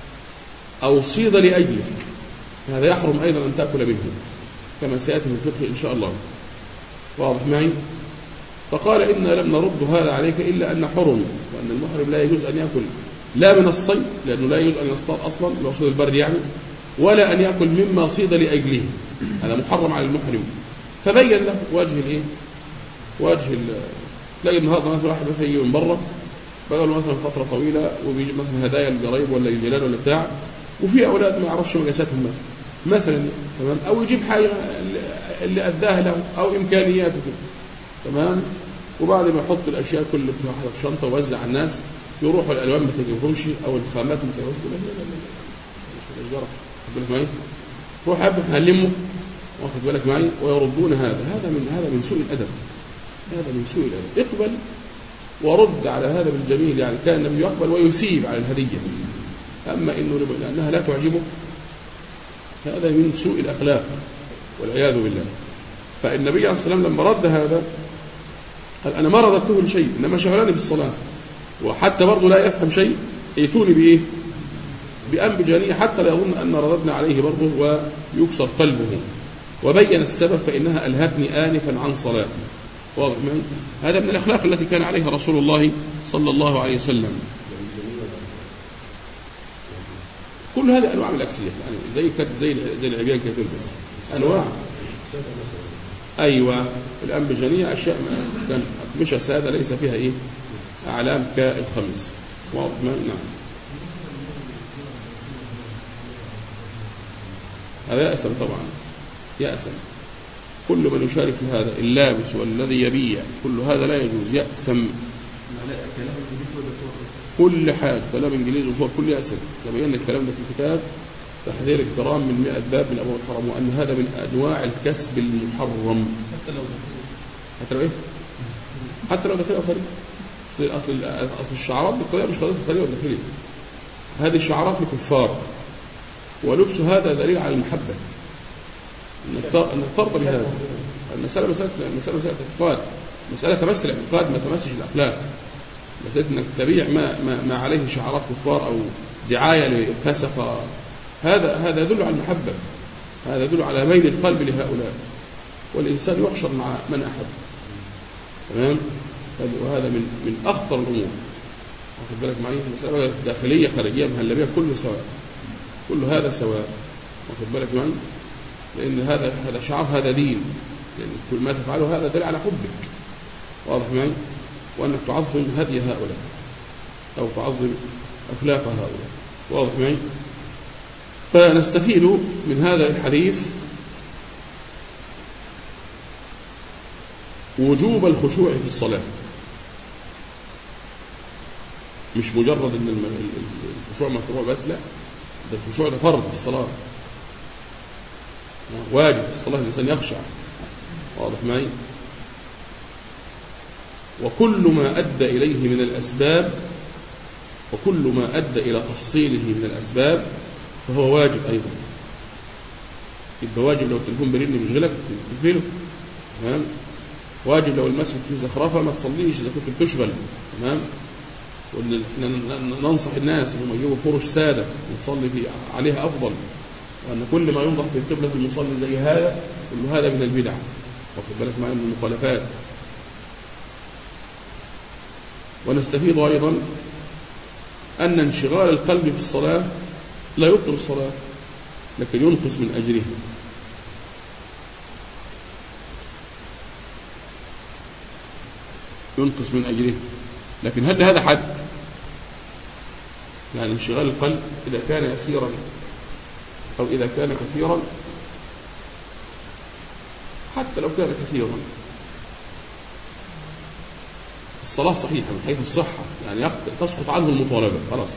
أو صيد لأجله هذا يحرم أيضا أن تأكل منه كما سيأتي في الفقه إن شاء الله، واضح معي؟ فقال إنا لم نرد هذا عليك إلا أن حرم، وأن المحرم لا يجوز أن يأكل لا من الصيد لأنه لا يجوز أن يصطاد أصلا لو صيد البرد يعني، ولا أن يأكل مما صيد لأجله، هذا محرم على المحرم. فبين له وجه الإيه؟ وجه ال تلاقي النهارده مثلا واحد مثلا يجي من بره بقى له مثلا فترة طويلة وبيجي مثلا هدايا للقرايب ولا للجيران ولا بتاع، وفي أولاد ما يعرفش مقاساتهم مثلا مثلا تمام، أو يجيب حاجة اللي أداها له أو إمكانياته كده تمام، وبعد ما يحط الأشياء كل واحدة في شنطة ووزع على الناس، يروحوا الألوان ما تجيبهمش أو الخامات ما تجيبهمش، لا لا لا مش الأشجار، خد بالك معي، روح أبدا هنلمه واخد بالك معي، ويردون هذا، هذا من هذا من سوء الأدب، هذا من سوء الأدب. اقبل ورد على هذا بالجميل، يعني كان النبي يقبل ويسيب على الهدية، أما إنه لأنها لا تعجبه هذا من سوء الأخلاق والعياذ بالله. فالنبي عليه الصلاة والسلام لما رد هذا قال أنا ما رددته لشيء إنما شغلاني في الصلاة، وحتى برضه لا يفهم شيء يأتوني بإيه بأنبجانية حتى لا يظن أن رددنا عليه برضه ويكسر قلبه، وبين السبب فإنها ألهتني آنفا عن صلاتي، واضح معي؟ هذا من الأخلاق التي كان عليها رسول الله صلى الله عليه وسلم. كل هذا أنواع من الأكسية، يعني زي زي زي العبيان كده تلبس أنواع. أيوة الأنبجانية أشياء كان مش سادة ليس فيها إيه أعلام كالخميس، واضح معي؟ نعم. هذا يأسم طبعا، يأسم كل من يشارك في هذا، اللابس والذي يبيع، كل هذا لا يجوز، يأسم كل حاجة، كلام إنجليزي وصور كل يأسم. تبين الكلام ده في الكتاب تحذير الكرام من مئة باب من أبواب الحرام، وأن هذا من أنواع الكسب المحرم. حتى لو حتى لو إيه حتى لو داخلية أو خارجية، أصل أصل الشعارات بالقضية مش قضية داخلية وداخلية، هذه شعارات لكفار، ولبس هذا دليل على المحبة، أنك ترضى بهذا. المسألة مسألة المسألة مسألة اعتقاد، مسألة تمس الاعتقاد ما تمسش الأخلاق، مسألة أنك تبيع ما, ما, ما عليه شعارات كفار أو دعاية لفسقة، هذا هذا يدل على المحبة، هذا يدل على ميل القلب لهؤلاء، والإنسان يحشر مع من أحب، تمام؟ وهذا من من أخطر الأمور، واخد بالك معي؟ مسألة داخلية خارجية مهلبية كله سواء، كل هذا سواء، واخد بالك معي؟ لأن هذا هذا شعار، هذا دين، يعني كل ما تفعله هذا دليل على حبك، واضح معي؟ وأنك تعظم هدي هؤلاء أو تعظم أخلاق هؤلاء، واضح معي؟ فنستفيد من هذا الحديث وجوب الخشوع في الصلاة، مش مجرد أن الخشوع مشروع بس، لا، ده الخشوع ده فرض في الصلاة، واجب في الصلاة الإنسان يخشع، واضح معي؟ وكل ما أدى إليه من الأسباب وكل ما أدى إلى تحصيله من الأسباب فهو واجب أيضا. يبقى واجب لو التليفون برن بيشغلك تقفله، تمام؟ واجب لو المسجد فيه زخرفة ما تصليش إذا كنت بتشغل، تمام؟ وننصح الناس انهم يجيبوا فرش سادة نصلي في عليها أفضل، وأن كل ما ينضح في القبلة المصلي زي هذا كل هذا من البدع، واخد بالك معايا، من المخالفات. ونستفيد أيضا أن انشغال القلب في الصلاة لا يبطل الصلاة لكن ينقص من أجرها. ينقص من أجره. لكن هل هذا حد؟ يعني انشغال القلب إذا كان يسيرا أو إذا كان كثيرا، حتى لو كان كثيرا الصلاة صحيحة من حيث الصحة، يعني تسقط عنه المطالبة خلاص.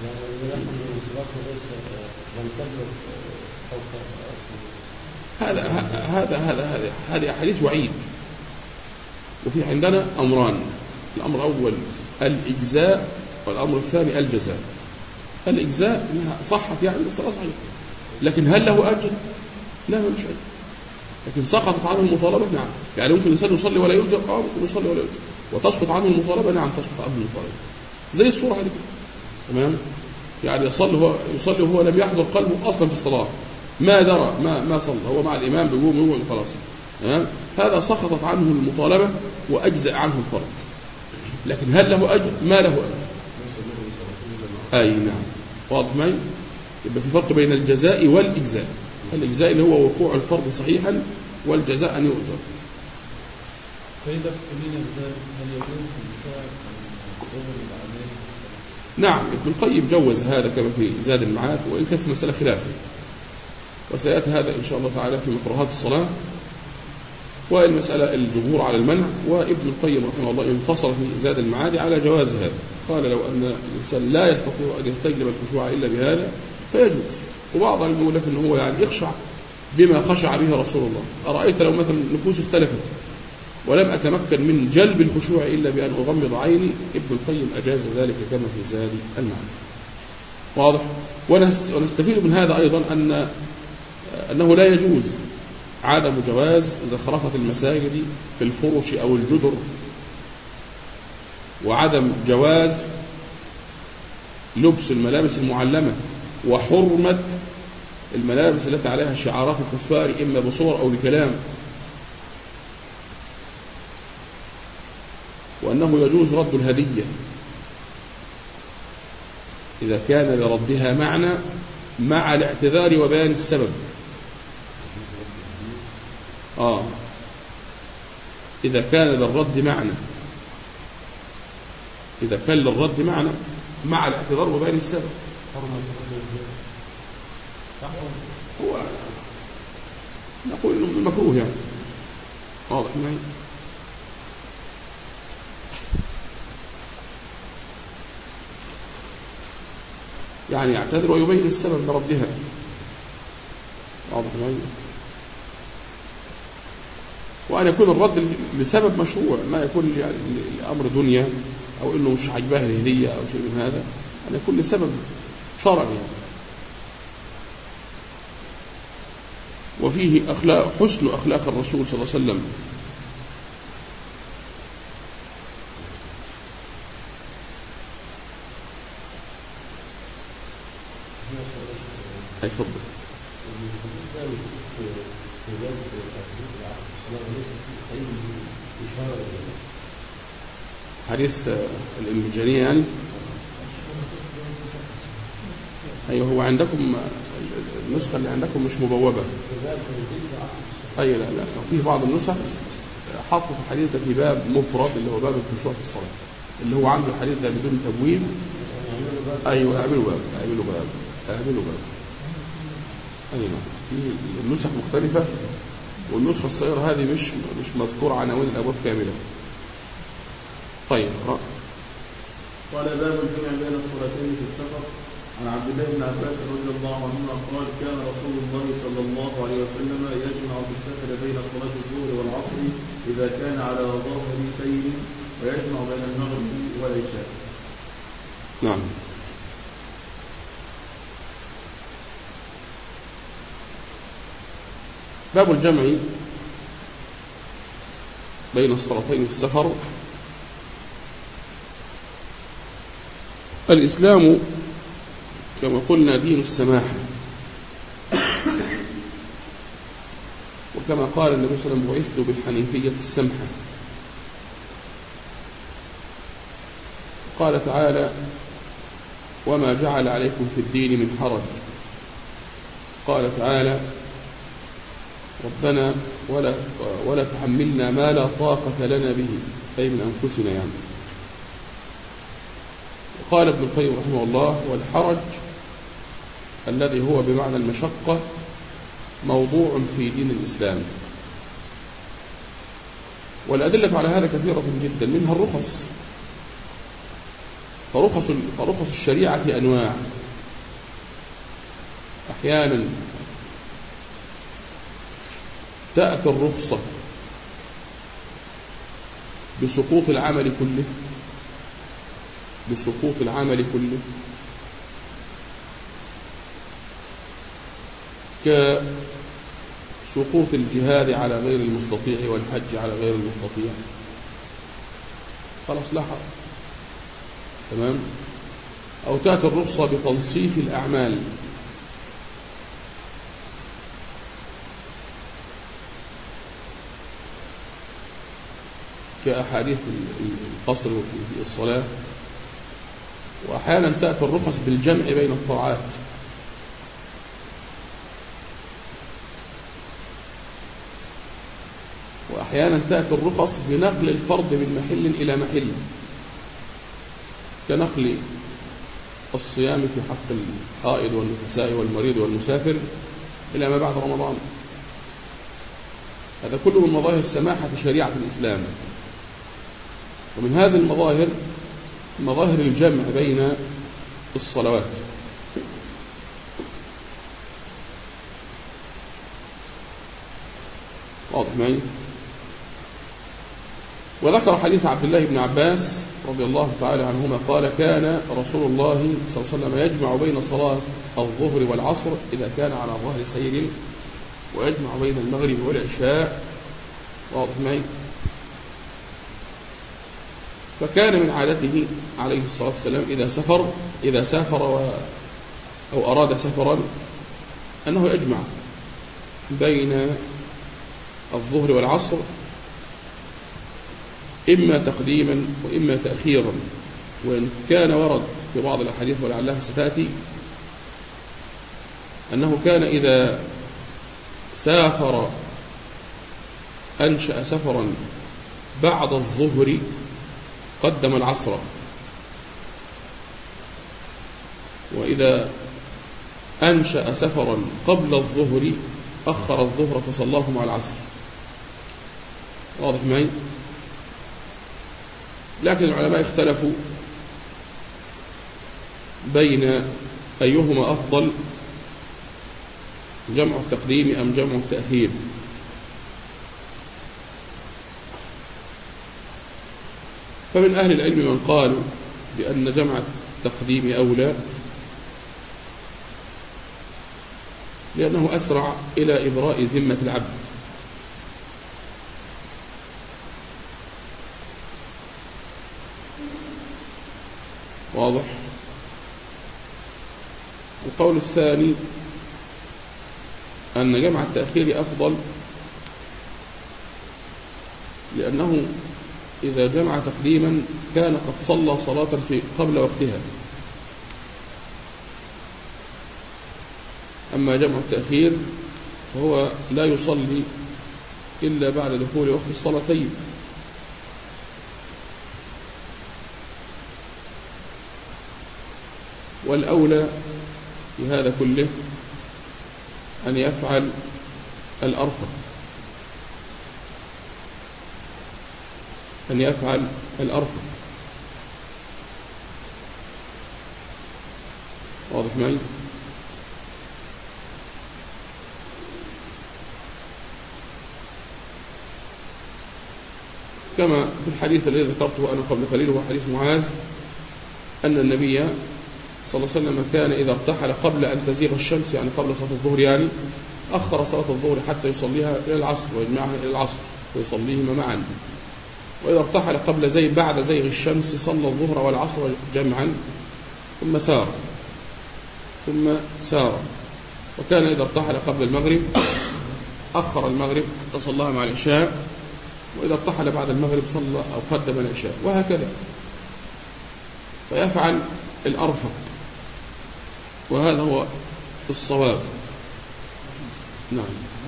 هذا هذا هذا هذا هذه أحاديث وعيد. وفي عندنا أمران، الأمر الأول الإجزاء والأمر الثاني الجزاء. الإجزاء إنها صحت يعني الصلاة صحيحة، لكن هل له أجر؟ لا، مش أجر، لكن سقطت عنه المطالبة. نعم، يعني ممكن الإنسان يصلي ولا يؤجر، أو ممكن يصلي ولا يؤجر، وتسقط عنه المطالبة. نعم، تسقط عنه المطالبة، زي الصورة هذه، تمام؟ يعني يصلي هو يصلي وهو لم يحضر قلبه أصلا في الصلاة، ما درى ما ما صلى، هو مع الإمام بيقوم يقوم خلاص، تمام؟ هذا سقطت عنه المطالبة وأجزأ عنه الفرض. لكن هل له أجر؟ ما له أجر. أي نعم، واضح معي؟ يبقى في فرق بين الجزاء والإجزاء. الإجزاء اللي هو وقوع الفرض صحيحا، والجزاء أن يؤجر. فإذا قلنا هل يجوز الإنسان نعم، ابن القيم جوز هذا كما في زاد المعاد، وإن كانت مسألة خلافية، وسيأتي هذا إن شاء الله تعالى في مكروهات الصلاة. والمسألة الجمهور على المنع، وابن القيم رحمه الله انتصر في زاد المعاد على جواز هذا. قال لو أن الإنسان لا يستطيع أن يستجلب الخشوع إلا بهذا فيجوز. وبعض العلماء يقول لك إن هو يعني يخشع بما خشع به رسول الله. أرأيت لو مثلا النفوس اختلفت ولم أتمكن من جلب الخشوع إلا بأن أغمض عيني، ابن القيم أجاز ذلك كما في زاد المعاد. واضح؟ ونستفيد من هذا أيضا أن أنه لا يجوز عدم جواز زخرفة المساجد في الفرش أو الجدر، وعدم جواز لبس الملابس المعلمة، وحرمة الملابس التي عليها شعارات الكفار إما بصور أو بكلام، وأنه يجوز رد الهدية إذا كان لردها معنى مع الاعتذار وبيان السبب. آه إذا كان للرد معنى إذا كان للرد معنى مع الاعتذار وبيان السبب. هو نقول إنه مكروه يعني، واضح معي؟ يعني يعتذر ويبين السبب لردها، واضح معي؟ وأن يكون الرد لسبب مشروع، ما يكون يعني لأمر دنيا أو إنه مش عجباه الهدية أو شيء من هذا، أن يكون لسبب شرعي يعني. وفيه أخلاق حسن أخلاق الرسول صلى الله عليه وسلم. أي فضل حديث الإنبجانية يعني. أيوه، هو عندكم النسخة اللي عندكم مش مبوبة. أي لا لا، في بعض النسخ حطوا في الحديث ده في باب مفرد اللي هو باب الخشوع في الصلاة، اللي هو عنده الحديث ده بدون تبويب. أيوه، اعملوا باب اعملوا باب اعملوا باب أيوه، في النسخ مختلفة، والنسخة الصغيرة هذه مش مش مذكور عناوين الأبواب كاملة. طيب، رأى. قال باب الجمع بين الصلاتين في السفر. عن عبد الله بن عباس رضي الله عنهما قال كان رسول الله صلى الله عليه وسلم يجمع في السفر بين صلاة الظهر والعصر إذا كان على ظاهر سير ويجمع بين المغرب والعشاء. نعم. باب الجمع بين الصلاتين في السفر. الإسلام كما قلنا دين السماحة، وكما قال النبي صلى الله عليه وسلم بعثت بالحنيفية السمحة. قال تعالى وما جعل عليكم في الدين من حرج. قال تعالى ربنا ولا, ولا تحملنا ما لا طاقة لنا به، أي من أنفسنا يعني. قال ابن القيم رحمه الله والحرج الذي هو بمعنى المشقة موضوع في دين الإسلام. والأدلة على هذا كثيرة جدا، منها الرخص. فرخص, فرخص الشريعة أنواع. أحيانا تأتي الرخصة بسقوط العمل كله بسقوط العمل كله كسقوط الجهاد على غير المستطيع والحج على غير المستطيع، خلاص لا حرج، تمام. أو تأتي الرخصة بتنصيف الأعمال، كأحاديث القصر في الصلاة. وأحيانا تأتي الرخص بالجمع بين الطاعات، وأحيانا تأتي الرخص بنقل الفرض من محل إلى محل، كنقل الصيام في حق الحائض والنفساء والمريض والمسافر إلى ما بعد رمضان. هذا كله من مظاهر سماحة شريعة الإسلام. ومن هذه المظاهر مظاهر الجمع بين الصلوات. واضح معي؟ وذكر حديث عبد الله بن عباس رضي الله تعالى عنهما قال كان رسول الله صلى الله عليه وسلم يجمع بين صلاة الظهر والعصر إذا كان على ظهر سير، ويجمع بين المغرب والعشاء. واضح معي؟ فكان من عادته عليه الصلاة والسلام إذا سافر إذا سافر و أو أراد سفرا أنه يجمع بين الظهر والعصر، إما تقديما وإما تأخيرا. وإن كان ورد في بعض الأحاديث ولعلها ستأتي أنه كان إذا سافر أنشأ سفرا بعد الظهر قدم العصر، وإذا أنشأ سفرا قبل الظهر أخر الظهر فصلاه مع العصر. واضح معي؟ لكن العلماء اختلفوا بين أيهما أفضل، جمع التقديم أم جمع التأخير. فمن أهل العلم من قالوا بأن جمع التقديم أولى، لأنه أسرع إلى إبراء ذمة العبد. واضح؟ القول الثاني أن جمع التأخير أفضل، لأنه إذا جمع تقديما كان قد صلى صلاة في قبل وقتها. أما جمع التأخير فهو لا يصلي إلا بعد دخول وقت الصلاتين. والأولى في هذا كله أن يفعل الأرفق، أن يفعل الأرفق. واضح معي؟ كما في الحديث الذي ذكرته أنا قبل قليل هو حديث معاذ أن النبي صلى الله عليه وسلم كان إذا ارتحل قبل أن تزيغ الشمس، يعني قبل صلاة الظهر، يعني أخر صلاة الظهر حتى يصليها إلى العصر ويجمعها إلى العصر ويصليهما معا. وإذا ارتحل قبل زي بعد زيغ الشمس صلى الظهر والعصر جمعا ثم سار ثم سار. وكان إذا ارتحل قبل المغرب أخر المغرب فصلاها مع العشاء، وإذا ارتحل بعد المغرب صلى أو قدم العشاء، وهكذا. فيفعل الأرفق، وهذا هو الصواب. نعم.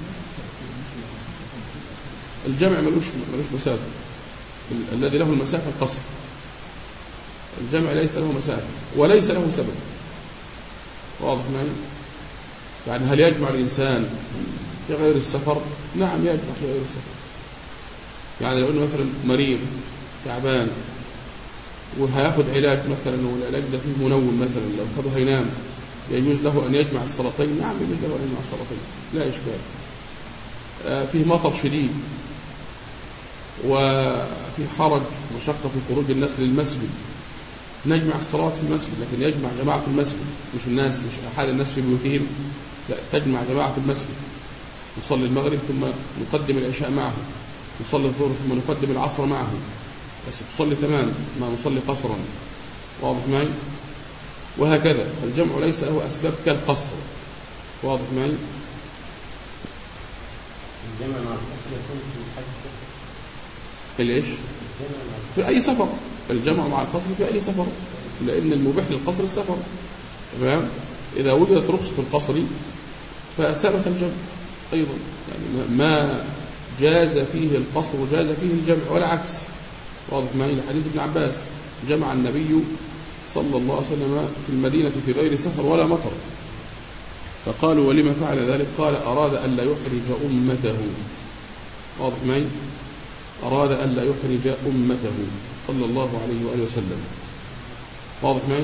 الجمع ملوش ملوش مسافة، الذي له المسافة القصر. الجمع ليس له مسافة وليس له سبب. واضح معي؟ يعني هل يجمع الإنسان في غير السفر؟ نعم يجمع في غير السفر. يعني لو أنه مثلا مريض تعبان وهياخد علاج مثلا، والعلاج ده فيه منوم مثلا، لو خده هينام، يجوز له أن يجمع الصلاتين؟ نعم يجوز له أن يجمع الصلاتين، لا إشكال. آه فيه مطر شديد وفي حرج ومشقة في خروج الناس للمسجد، نجمع الصلوات في المسجد، لكن يجمع جماعة في المسجد، مش الناس مش أحد الناس في بيوتهم، لا، تجمع جماعة في المسجد، نصلي المغرب ثم نقدم العشاء معه، نصلي الظهر ثم نقدم العصر معه، بس تصلي تمام ما نصلي قصرا. واضح معي؟ وهكذا. الجمع ليس له أسباب كالقصر. واضح معي؟ الجمع مع القصر يكون في الحج ليش؟ في أي سفر. الجمع مع القصر في أي سفر، لأن المباح للقصر السفر. تمام؟ إذا وجدت رخصة القصر فثبت الجمع أيضا، يعني ما جاز فيه القصر جاز فيه الجمع ولا عكس. واضح معي؟ لحديث ابن عباس: جمع النبي صلى الله عليه وسلم في المدينة في غير سفر ولا مطر. فقالوا: ولما فعل ذلك؟ قال: أراد أن لا يحرج أمته. واضح معي؟ أراد أن لا يحرج أمته صلى الله عليه وآله وسلم. واضح معي؟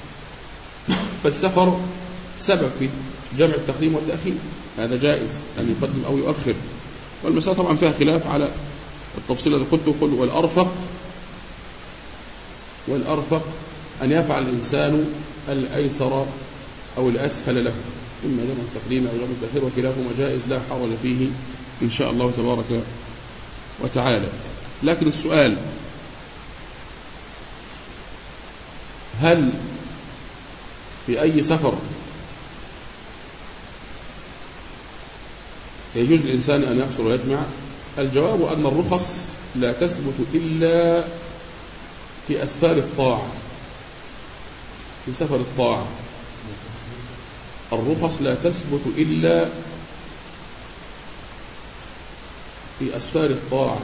فالسفر سبب في جمع التقديم والتأخير، هذا جائز أن يقدم أو يؤخر. والمسألة طبعا فيها خلاف على التفصيل الذي قلته كله. والأرفق والأرفق أن يفعل الإنسان الأيسر أو الأسهل له، إما جمع التقديم أو جمع التأخير، وكلاهما جائز لا حرج فيه إن شاء الله تبارك وتعالى. لكن السؤال: هل في أي سفر يجوز الإنسان أن يقصر ويجمع؟ الجواب أن الرخص لا تثبت إلا في أسفار الطاعة، في سفر الطاعة. الرخص لا تثبت إلا في أسفار الطاعة.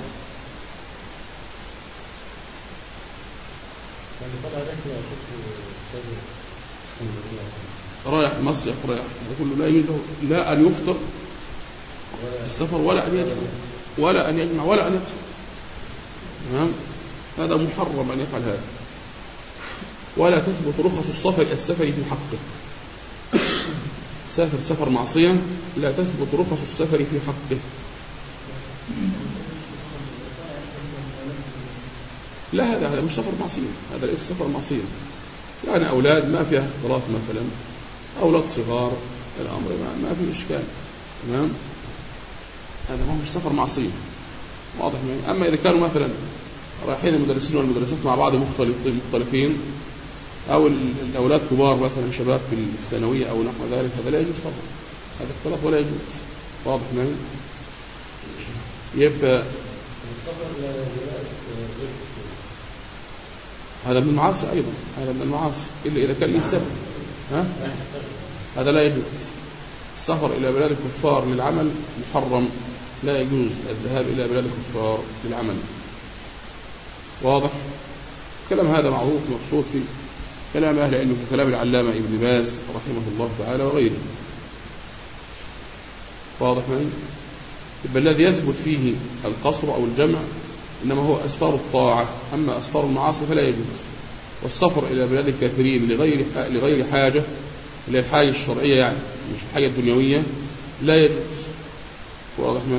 رايح مصيف رايح يقول لا يجوز لا أن يفطر في السفر ولا أن يجمع ولا أن يجمع ولا أن يقصر. تمام؟ هذا محرم أن يفعل هذا. ولا تثبت رخص السفر السفر في حقه. سافر سفر معصية لا تثبت رخص السفر في حقه. لا، هذا هذا مش سفر معصية، هذا ليس سفر معصية. يعني أولاد ما فيها اختلاط مثلا، أولاد صغار، الأمر ما, ما في إشكال. تمام؟ هذا ما هو مش سفر معصية. واضح معي؟ أما إذا كانوا مثلا رايحين المدرسين والمدرسات مع بعض مختلفين، أو الأولاد كبار مثلا شباب في الثانوية أو نحو ذلك، هذا لا يجوز طبعا، هذا اختلاط ولا يجوز. واضح معي؟ يبقى هذا من المعاصي أيضا، هذا من المعاصي إلا إذا كان له سبب. ها؟ هذا لا يجوز. السفر إلى بلاد الكفار للعمل محرم، لا يجوز الذهاب إلى بلاد الكفار للعمل. واضح؟ الكلام هذا معروف مقصود في كلام أهل العلم، في كلام العلامة ابن باز رحمه الله تعالى وغيره. واضح معي؟ يبقى الذي يثبت فيه القصر أو الجمع إنما هو أسفار الطاعة، أما أسفار المعاصي فلا يجوز. والسفر إلى بلاد الكافرين لغير لغير حاجة اللي هي الحاجة الشرعية يعني مش الحاجة الدنيوية لا يجوز. واضح معي؟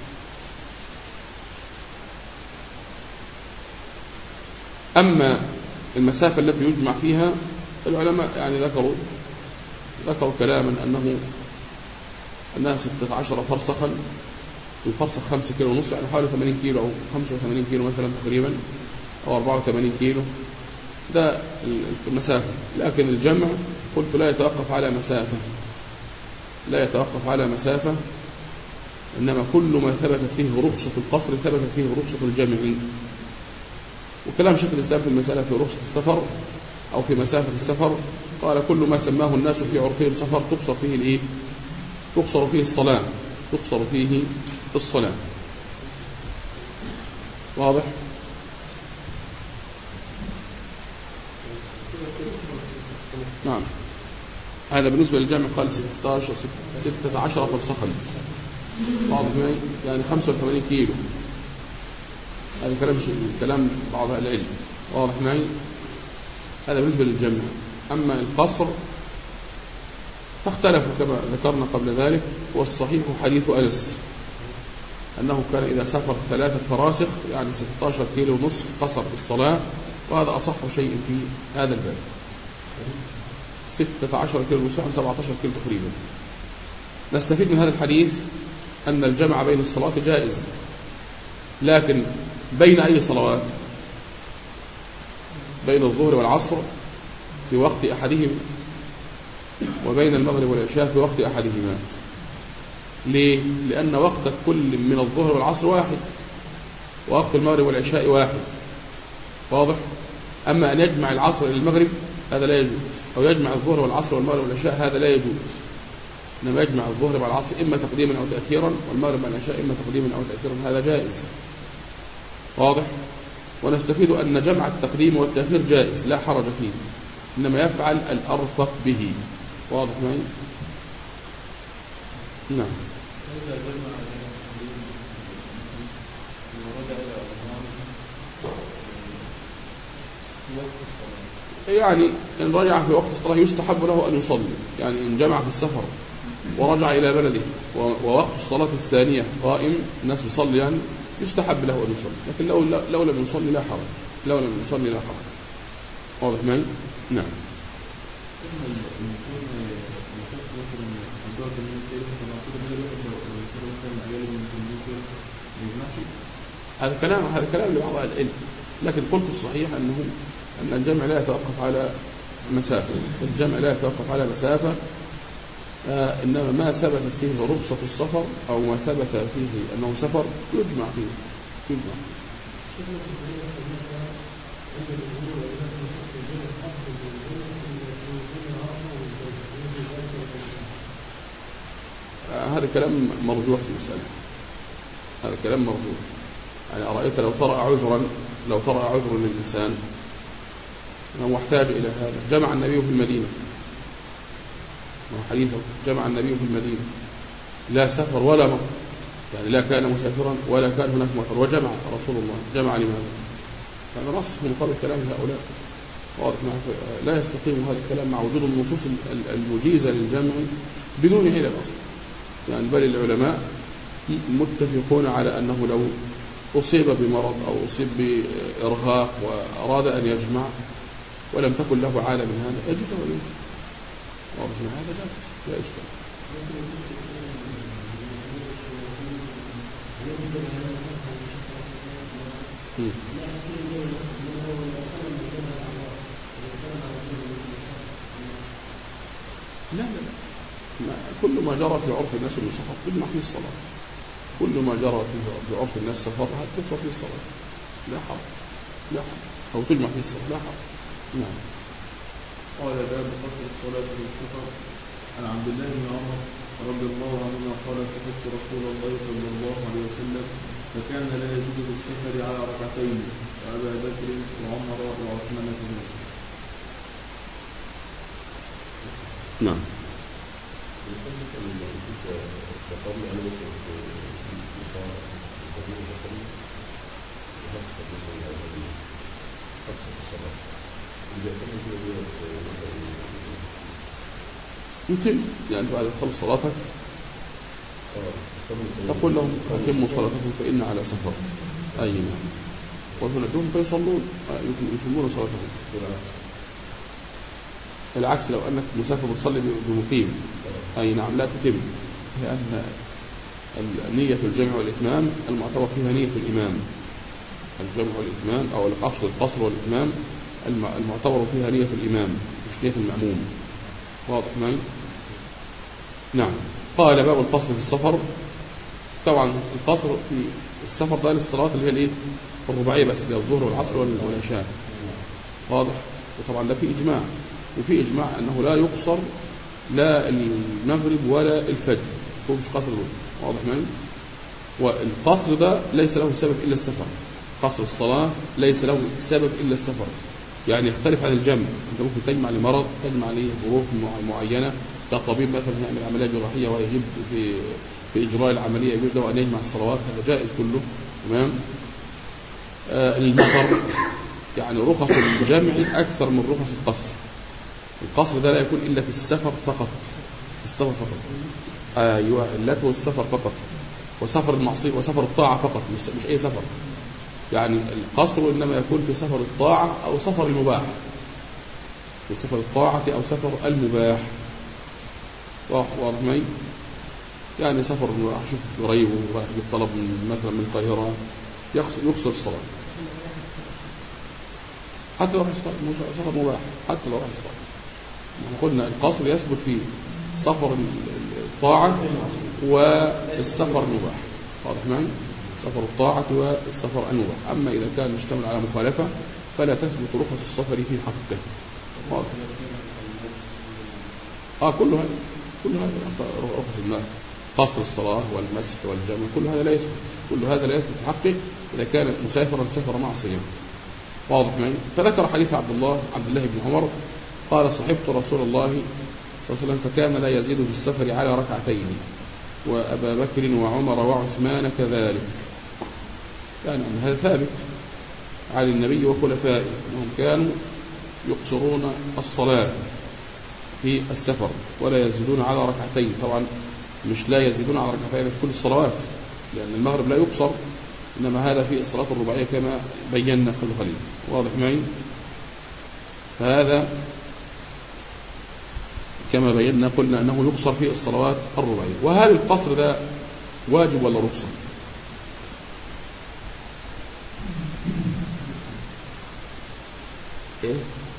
أما المسافة التي يجمع فيها العلماء يعني ذكروا ذكروا كلاما أنه أنها ستة عشر فرسخا، الفرسخ خمسة كيلو ونص يعني حوالي ثمانين كيلو أو خمسة وثمانين كيلو مثلا تقريبا أو أربعة وثمانين كيلو، ده المسافة. لكن الجمع قلت لا يتوقف على مسافة، لا يتوقف على مسافة، إنما كل ما ثبتت فيه رخصة القصر ثبتت فيه رخصة الجمع. وكلام شيخ الإسلام في المسألة في رخصة السفر أو في مسافة السفر قال كل ما سماه الناس في عرفهم سفر تقصر فيه الإيه؟ تقصر فيه الصلاة، تقصر فيه الصلاة. واضح؟ نعم. هذا بالنسبة للجامع قال ستة عشر فرسخا، واضح معي؟ يعني خمسة وثمانين كيلو. هذا كلام كلام بعض أهل العلم، واضح معي؟ هذا بالنسبة للجمع. أما القصر فاختلفوا كما ذكرنا قبل ذلك، والصحيح حديث أنس أنه كان إذا سافر ثلاثة فراسخ يعني ستة عشر كيلو ونصف قصر الصلاة، وهذا أصح شيء في هذا الباب. ستة عشر كيلو ونصف عن سبعة عشر كيلو تقريبا. نستفيد من هذا الحديث أن الجمع بين الصلاة جائز، لكن بين أي صلوات؟ بين الظهر والعصر في وقت أحدهم، وبين المغرب والعشاء في وقت أحدهما. ليه؟ لأن وقت كل من الظهر والعصر واحد، ووقت المغرب والعشاء واحد. واضح؟ أما أن يجمع العصر إلى المغرب هذا لا يجوز، أو يجمع الظهر والعصر والمغرب والعشاء هذا لا يجوز. إنما يجمع الظهر والعصر إما تقديما أو تأخيرا، والمغرب والعشاء إما تقديما أو تأخيرا، هذا جائز. واضح؟ ونستفيد أن جمع التقديم والتأخير جائز لا حرج فيه، إنما يفعل الأرفق به. واضح معي؟ نعم. يعني إن رجع في وقت الصلاة يستحب له أن يصلي، يعني إن جمع في السفر ورجع إلى بلده ووقت الصلاة الثانية قائم الناس بيصلي يعني يستحب له أن يصلي، لكن لو, لو لم يصلي لا حرج، لو لم يصلي لا حرج. واضح معي؟ نعم. هذا كلام هذا كلام لبعض أهل العلم، لكن قلت الصحيح أنه أن الجمع لا يتوقف على مسافة، الجمع لا يتوقف على مسافة، آه إنما ما ثبتت فيه رخصة السفر أو ما ثبت فيه أنه سفر يجمع فيه يجمع فيه. آه هذا كلام مرجوح في المسألة، هذا كلام مرجوح. يعني أرأيت لو طرأ عذرا لو طرأ عذر للإنسان هو احتاج إلى هذا، جمع النبي في المدينة، حديثه جمع النبي في المدينة لا سفر ولا مطر، يعني لا كان مسافرا ولا كان هناك مطر وجمع رسول الله، جمع لماذا؟ هذا نص من قبل كلام هؤلاء. لا يستقيم هذا الكلام مع وجود النصوص المجيزة للجمع بدون علة الأصل. يعني بل العلماء متفقون على أنه لو أصيب بمرض أو أصيب بإرهاق وأراد أن يجمع ولم تكن له عالة من هذا يجب له أن واضح من هذا جائز لا إشكال. لا لا لا كل ما جرى في عرف الناس من سفر تجمع فيه الصلاة، كل ما جرى في عرف الناس سفر تجمع فيه الصلاة لا حرج، لا حرج، أو تجمع فيه الصلاة لا حرج. نعم. قال باب قصر الصلاة في السفر. عن عبد الله بن عمر رضي الله عنهما قال سمعت رسول الله صلى الله عليه وسلم فكان لا يجوز بالسفر على ركعتين، وأبا بكر وعمر وعثمان كذلك. نعم. يتم، يعني بعد ما تخلص صلاتك تقول لهم أتموا صلاتكم فإن على سفر. أي نعم. وتنادوهم فيصلون يتمون صلاتهم. العكس، لو أنك مسافر بتصلي بمقيم أي نعم لا تتم، لأن نية الجمع والإتمام المعتبر فيها نية الإمام. الجمع والإتمام أو القصر القصر والإتمام المعتبر فيها نية الإمام مش نية المأموم. واضح معي؟ نعم. قال باب القصر في السفر. طبعا القصر في السفر ده للصلوات اللي هي الايه الرباعيه بس، اللي هي الظهر والعصر والعشاء. واضح. وطبعا ده في اجماع، وفي اجماع انه لا يقصر لا المغرب ولا الفجر، هو مش قصر دول. واضح معي؟ والقصر ده ليس له سبب الا السفر. قصر الصلاه ليس له سبب الا السفر، يعني يختلف عن الجمع. انت ممكن تجمع لمرض، تجمع لظروف معينه، كطبيب مثلا يعمل عمليه جراحيه ويجب في في اجراء العمليه يجوز له ان يجمع الصلوات، هذا جائز كله. تمام. آه المطر، يعني رخص الجمع اكثر من رخص القصر. القصر ده لا يكون الا في السفر فقط، في السفر فقط. ايوه علته السفر فقط، وسفر المعصيه وسفر الطاعه فقط، مش, مش اي سفر. يعني القصر انما يكون في سفر الطاعه او سفر المباح، في سفر الطاعه او سفر المباح. واضح معي؟ يعني سفر اشوف قريب ورايح بالطلب من مثلا من القاهره يقصر الصلاه، حتى لو راح سفر مباح، حتى لو راح الصلاه. احنا قلنا القصر يثبت في سفر الطاعه والسفر المباح. واضح معي؟ سفر الطاعه والسفر المباح. اما اذا كان يشتمل على مخالفه فلا تثبت رخص السفر في حقه. واضح. اه كل هذا كل هذا رخص المال، قصر الصلاة والمسح والجمع، كل هذا لا يثبت، كل هذا لا يثبت في حقه إذا كان مسافرا سفر معصية. واضح معي؟ فذكر حديث عبد الله عبد الله بن عمر قال صحبت رسول الله صلى الله عليه وسلم فكان لا يزيد في السفر على ركعتين، وأبا بكر وعمر وعثمان كذلك. يعني هذا ثابت عن النبي وخلفائه أنهم كانوا يقصرون الصلاة في السفر ولا يزيدون على ركعتين. طبعا مش لا يزيدون على ركعتين في كل الصلوات، لأن المغرب لا يقصر، إنما هذا في الصلاة الرباعية كما بينا قبل قليل. واضح معي؟ فهذا كما بينا قلنا أنه يقصر في الصلوات الرباعية. وهل القصر ده واجب ولا رخصة؟ إيه؟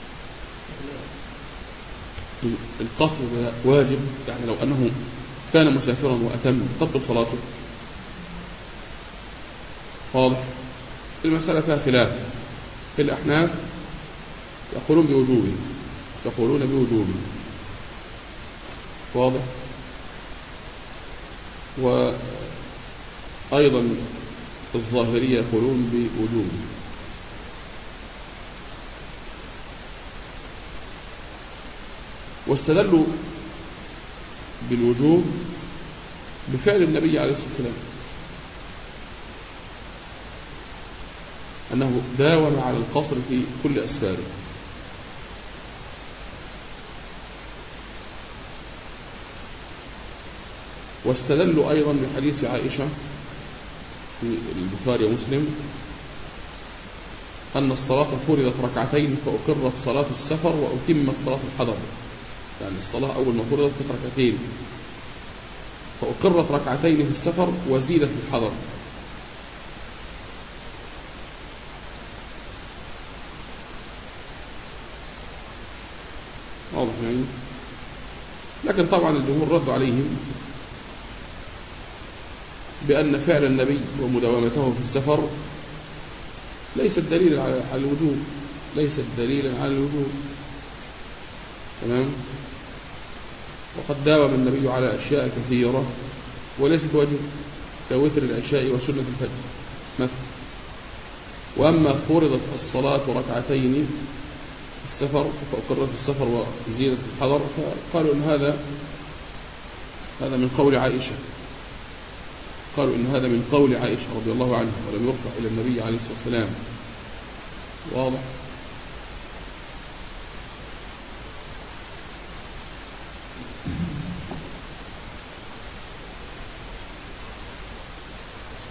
القصر ده واجب، يعني لو أنه كان مسافرا وأتم تبطل صلاته. واضح؟ المسألة فيها خلاف. الأحناف يقولون بوجوبه، يقولون بوجوبه. واضح؟ وأيضا الظاهرية يقولون بوجوبه. واستدلوا بالوجوب بفعل النبي عليه الصلاة والسلام، أنه داوم على القصر في كل أسفاره. واستدلوا أيضا بحديث عائشة في البخاري ومسلم أن الصلاة فرضت ركعتين فأقرت صلاة السفر وأتمت صلاة الحضر. يعني الصلاة أول ما فرضت كانت ركعتين، فأقرت ركعتين في السفر وزيدت في الحضر. واضح يعني؟ لكن طبعا الجمهور ردوا عليهم بأن فعل النبي ومداومته في السفر ليس الدليل على الوجوب، ليس الدليل على الوجوب. تمام؟ وقد داوم النبي على أشياء كثيرة وليست واجب، كوتر العشاء وسنة الفجر مثلا. وأما فرضت الصلاة ركعتين في السفر فأقرت في السفر وزيدت في الحضر، فقالوا إن هذا هذا من قول عائشة، قالوا إن هذا من قول عائشة رضي الله عنها ولم يرفع إلى النبي عليه الصلاة والسلام. واضح؟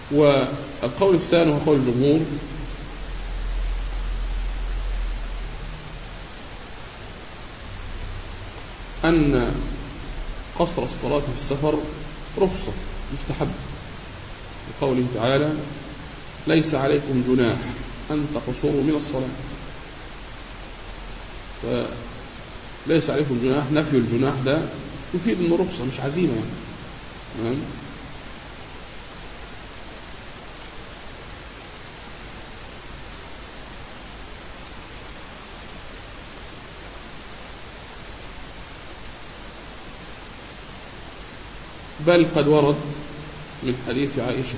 والقول الثاني هو قول الجمهور أن قصر الصلاة في السفر رخصة مستحب، لقوله تعالى ليس عليكم جناح أن تقصروا من الصلاة. فليس عليكم جناح، نفي الجناح ده يفيد أنه رخصة مش عزيمة يعني. تمام؟ بل قد ورد من حديث عائشة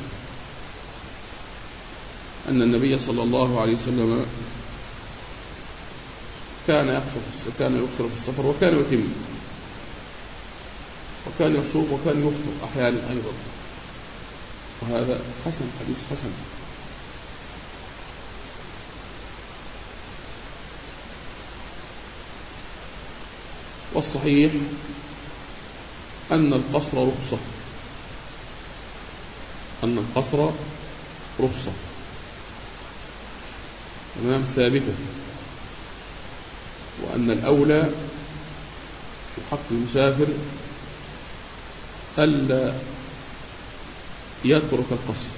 أن النبي صلى الله عليه وسلم كان يقصر كان يقصر في السفر وكان يتم، وكان يصوم وكان يفطر أحيانا أيضا، وهذا حسن، حديث حسن. والصحيح أن القصر رخصة، أن القصر رخصة تمام ثابتة، وأن الأولى في حق المسافر ألا يترك القصر،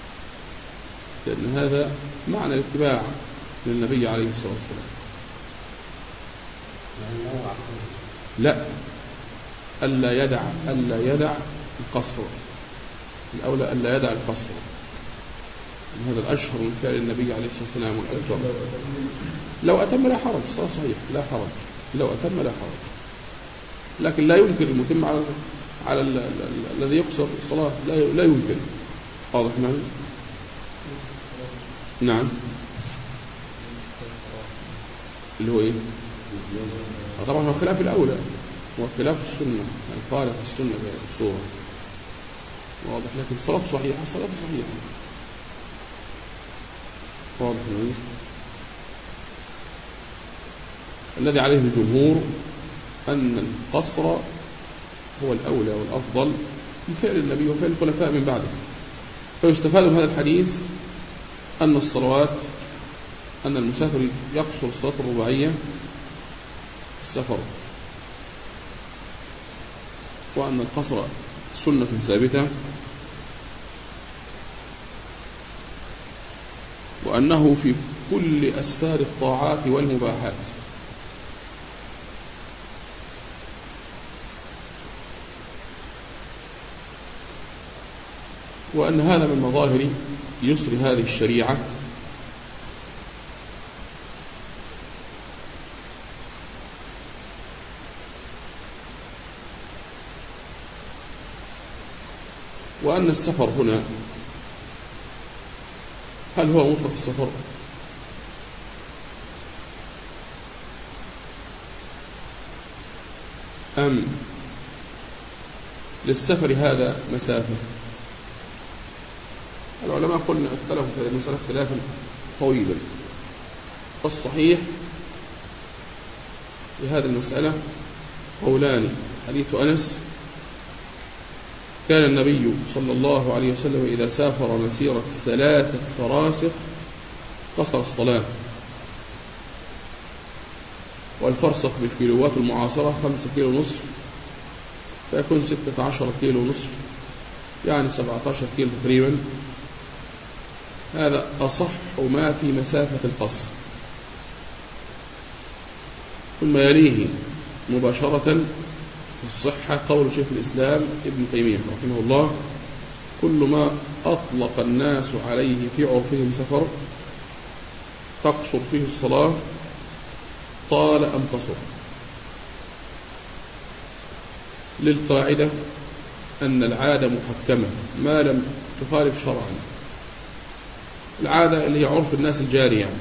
لأن هذا معنى الاتباع للنبي عليه الصلاة والسلام. لا، ألا يدع ألا يدع القصر، الأولى ألا يدع القصر، هذا الأشهر من فعل النبي عليه الصلاة والسلام والأكثر. لو أتم لا حرج، صحيح صحيح لا حرج، لو أتم لا حرج، لكن لا يمكن المتم على على ال ال ال الذي يقصر الصلاة، لا لا يمكن. واضح معي؟ نعم. اللي هو إيه؟ طبعا هو خلاف الأولى وخلاف السنة، يعني خالف السنة بالصورة، واضح، لكن الصلاة صحيحة، الصلاة صحيحة، واضح معي؟ الذي عليه الجمهور أن القصر هو الأولى والأفضل من فعل النبي وفعل الخلفاء من بعده. فيستفاد من هذا الحديث أن الصلوات أن المسافر يقصر الصلاة الرباعية السفر، وأن القصر سنة ثابتة، وأنه في كل أسفار الطاعات والمباحات. وأن هذا من مظاهر يسر هذه الشريعة، وأن السفر هنا هل هو مطلق السفر أم للسفر هذا مسافة؟ العلماء قلنا اختلفوا في هذه المسألة اختلافا طويلا، والصحيح في هذه المسألة قولان. حديث أنس كان النبي صلى الله عليه وسلم إذا سافر مسيرة ثلاثة فراسخ قصر الصلاة، والفرسخ بالكيلوات المعاصرة خمسة كيلو نصف، فيكون ستة عشر كيلو نصف، يعني سبعة عشر كيلو تقريبا. هذا أصح ما في مسافة القصر. ثم يليه مباشرة في الصحة قول شيخ الإسلام ابن تيمية رحمه الله: كل ما أطلق الناس عليه في عرفهم سفر تقصر فيه الصلاة طال أم قصر، للقاعدة أن العادة محكمة ما لم تخالف شرعا. العادة اللي هي عرف الناس الجاري يعني،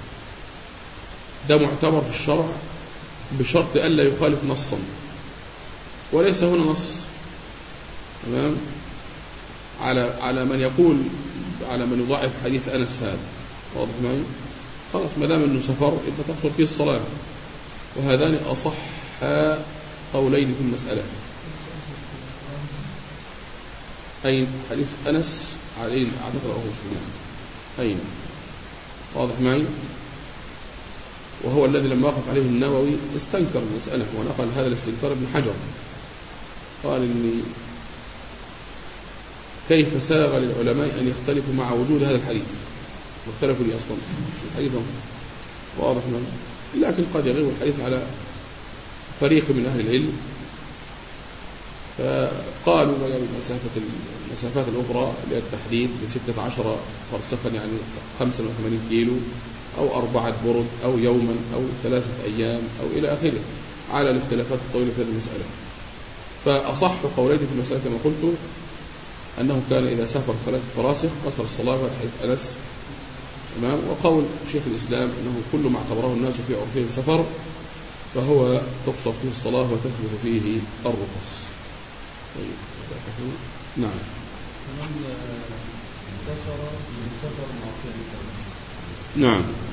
ده معتبر في الشرع بشرط ألا يخالف نصا، وليس هنا نص تمام على على من يقول على من يضعف حديث أنس هذا. واضح معي؟ خلاص ما دام انه سفر يبقى تقصر فيه الصلاة، وهذان أصح قولين في المسألة. أين حديث أنس عليه أعتقد أهو مسلمان أين واضح معي؟ وهو الذي لما وقف عليه النووي استنكر المسألة ونقل هذا الاستنكار ابن حجر، قال إني كيف ساغ للعلماء أن يختلفوا مع وجود هذا الحديث، واختلفوا لي أصلا الحديث واضح معي، لكن قد يغيب الحديث على فريق من أهل العلم، فقالوا بقى بالمسافة المسافات الأخرى للتحديد بستة عشر فرسخا يعني خمسة وثمانين كيلو أو أربعة برد أو يوما أو ثلاثة أيام أو إلى آخره على الاختلافات الطويلة في هذه المسألة. فأصح قوليتي في المسألة كما قلت أنه كان إذا سافر ثلاثة فراسخ قصر الصلاة حيث أنس تمام. وقول شيخ الإسلام أنه كل ما اعتبره الناس في عرفه السفر فهو تقصر فيه الصلاة وتثبت فيه الرخص. طيب. نعم. ومن انتصر من سفر معصية نعم.